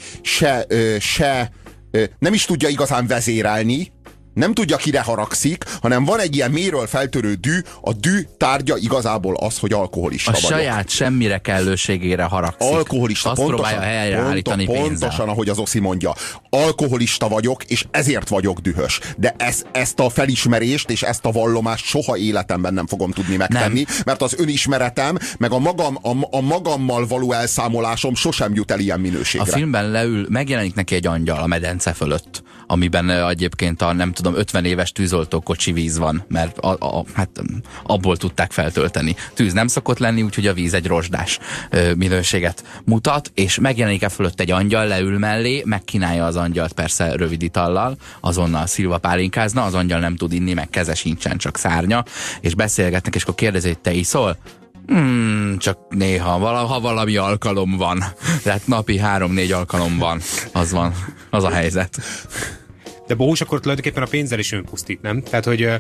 se nem is tudja igazán vezérelni, nem tudja, kire haragszik, hanem van egy ilyen mélyről feltörő dű, a dű tárgya igazából az, hogy alkoholista vagyok. A saját semmire kellőségére haragszik. Alkoholista, azt próbálja helyreállítani pénzzel. Pontosan, ahogy az Oszi mondja. Alkoholista vagyok, és ezért vagyok dühös. De ezt a felismerést és ezt a vallomást soha életemben nem fogom tudni megtenni, mert az önismeretem, meg a magammal való elszámolásom sosem jut el ilyen minőségre. A filmben megjelenik neki egy angyal a medence fölött, amiben egyébként a nem tudom, 50 éves tűzoltókocsi víz van, mert hát abból tudták feltölteni. Tűz nem szokott lenni, úgyhogy a víz egy rozsdás minőséget mutat, és megjelenik fölött egy angyal, leül mellé, megkínálja az angyalt persze rövid itallal, azonnal szilva pálinkázna, az angyal nem tud inni, meg keze sincsen, csak szárnya, és beszélgetnek, és akkor kérdezi, hogy te iszol? Csak néha, ha valami alkalom van. Tehát napi 3-4 alkalom van. Az a helyzet. De Bohus akkor tulajdonképpen a pénzzel is önpusztít, nem? Tehát, hogy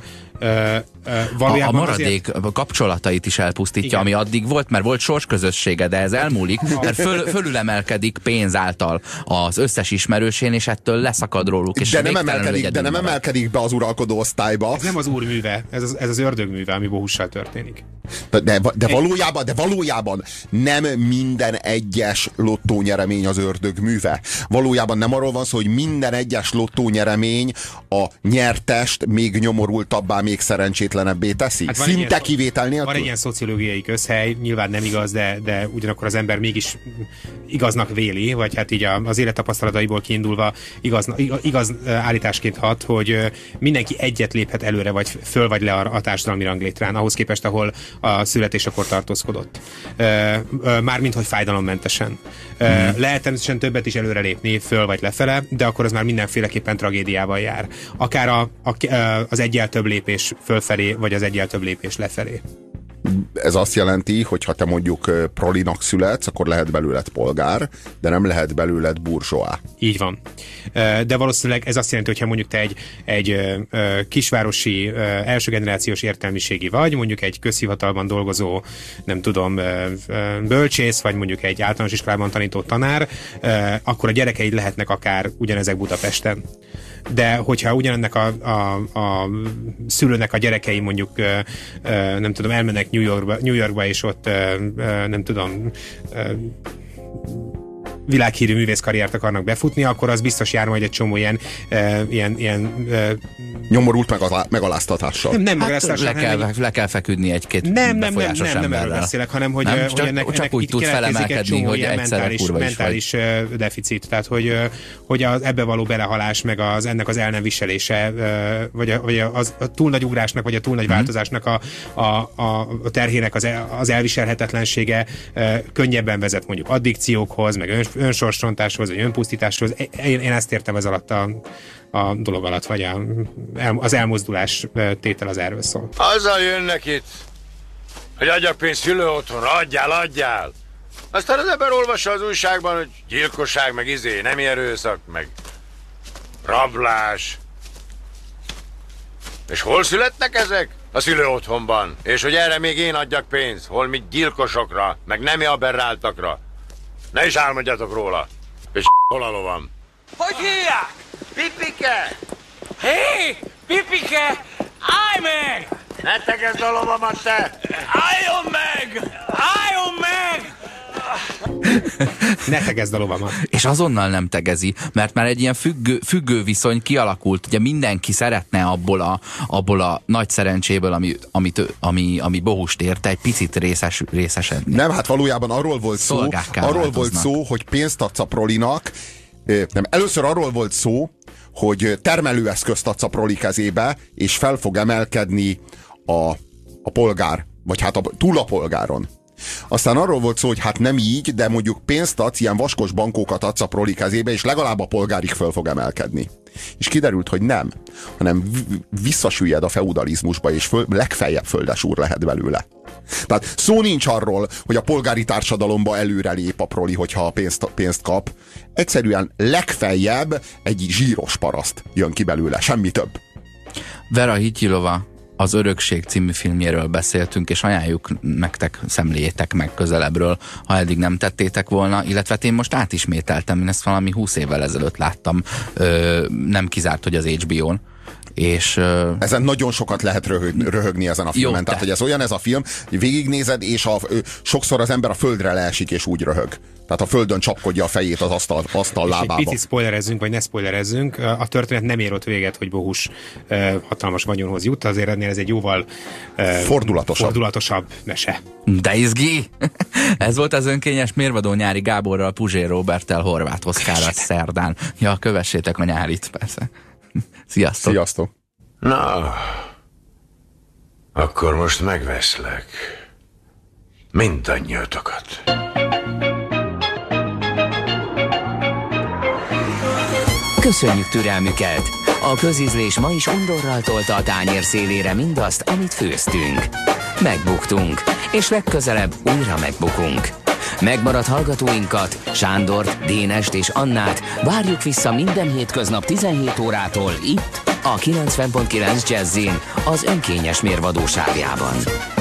valójában a maradék kapcsolatait is elpusztítja, ami addig volt, mert volt sorsközössége, de ez elmúlik, mert fölülemelkedik pénz által az összes ismerősén, és ettől leszakad róluk. És de nem emelkedik be az uralkodó osztályba. Ez nem az úr műve, ez az ördög műve, ami Bohussal történik. De valójában nem minden egyes lottónyeremény az ördög műve. Valójában nem arról van szó, hogy minden egyes lottónyeremény a nyertest még nyomorultabbá, még szerencsétlenebbé teszi. Hát szinte kivétel nélkül. Van egy ilyen szociológiai közhely, nyilván nem igaz, de ugyanakkor az ember mégis igaznak véli, vagy hát így az élettapasztalataiból kiindulva igaz állításként hat, hogy mindenki egyet léphet előre, vagy föl vagy le a társadalmi ranglétrán, ahhoz képest, ahol a születésekor tartózkodott. Mármint, hogy fájdalommentesen. Lehet természetesen többet is előre lépni, föl vagy lefele, de akkor az már mindenféleképpen tragédiával jár. Akár az egyel több lépés fölfelé, vagy az egyel több lépés lefelé. Ez azt jelenti, hogy ha te mondjuk prolinak születsz, akkor lehet belőled polgár, de nem lehet belőled burzsóá. Így van. De valószínűleg ez azt jelenti, hogyha mondjuk te egy kisvárosi első generációs értelmiségi vagy, mondjuk egy közhivatalban dolgozó, nem tudom, bölcsész, vagy mondjuk egy általános iskolában tanító tanár, akkor a gyerekeid lehetnek akár ugyanezek Budapesten. De hogyha ugyanennek a szülőnek a gyerekei mondjuk nem tudom, elmennek New Yorkba és ott nem tudom világhírű művészkarriert akarnak befutni, akkor az biztos jár majd egy csomó ilyen nyomorult megaláztatással. Nem megaláztatással. Le kell feküdni egy-két befolyásos emberrel. Nem erről beszélek, hanem hogy csak úgy tud felemelkedni, hogy egyszerre kurva mentális deficit. Tehát, hogy ebbe való belehalás, meg ennek az el nem viselése, vagy a túl nagy ugrásnak, vagy a túl nagy változásnak a terhének az elviselhetetlensége könnyebben vezet mondjuk addikciókhoz, meg önsorsrontáshoz, vagy önpusztításhoz. Én ezt értem ez alatt a dolog alatt, vagy az elmozdulás tétel az erről szól. Azzal jönnek itt, hogy adjak pénzt szülő otthonra, adjál. Aztán az ember olvassa az újságban, hogy gyilkosság, meg nemi erőszak, meg rablás. És hol születnek ezek? A szülő otthonban. És hogy erre még én adjak pénzt, holmi gyilkosokra, meg nemi aberráltakra. Ne is álmodjatok róla. És hol a lovam? Hogy hívják? Pipike! Hé, Pipike, állj meg! Ne tegezd a lovamat, te! Álljon meg! Álljon meg! Ne tegezd a lovamat. És azonnal nem tegezi, mert már egy ilyen függő viszony kialakult. Ugye mindenki szeretne abból a nagy szerencséből, ami Bohust érte, egy picit részesedni. Nem, hát valójában arról volt szó, hogy pénzt adsz a prolinak. Nem, először arról volt szó, hogy termelőeszközt adsz a proli kezébe, és fel fog emelkedni a polgár, vagy hát túl a polgáron. Aztán arról volt szó, hogy hát nem így, de mondjuk pénzt adsz, ilyen vaskos bankókat adsz a proli kezébe, és legalább a polgárig föl fog emelkedni. És kiderült, hogy nem, hanem visszasüllyed a feudalizmusba, és legfeljebb földesúr lehet belőle. Tehát szó nincs arról, hogy a polgári társadalomba előrelép a proli, hogyha pénzt kap. Egyszerűen legfeljebb egy zsíros paraszt jön ki belőle, semmi több. Vera Hityilova Az Örökség című filmjéről beszéltünk, és ajánljuk nektek, szemléljétek meg közelebbről, ha eddig nem tettétek volna, illetve én most átismételtem, én ezt valami 20 évvel ezelőtt láttam, nem kizárt, hogy az HBO-n. És, ezen nagyon sokat lehet röhögni ezen a filmen. Tehát, hogy ez olyan ez a film, hogy végignézed, és sokszor az ember a földre leesik, és úgy röhög. Tehát a földön csapkodja a fejét az asztal lábába. És egy picit spoilerezzünk, vagy ne spoilerezzünk. A történet nem ér ott véget, hogy Bohus hatalmas vagyonhoz jut, azért ennél ez egy jóval fordulatosabb mese. De izgi! Ez volt az önkényes mérvadó Nyári Gáborral, Puzsér Róberttel, Horváth Oszkárral szerdán. Ja, kövessétek a Nyárit, persze. Sziasztok! Sziasztok! Na, akkor most megveszlek. Mindannyiatokat. Köszönjük türelmüket! A közízlés ma is undorral tolta a tányér szélére mindazt, amit főztünk. Megbuktunk, és legközelebb újra megbukunk. Megmaradt hallgatóinkat, Sándort, Dénest és Annát várjuk vissza minden hétköznap 17 órától itt, a 90.9 Jazzin, az önkényes mérvadó sávjában.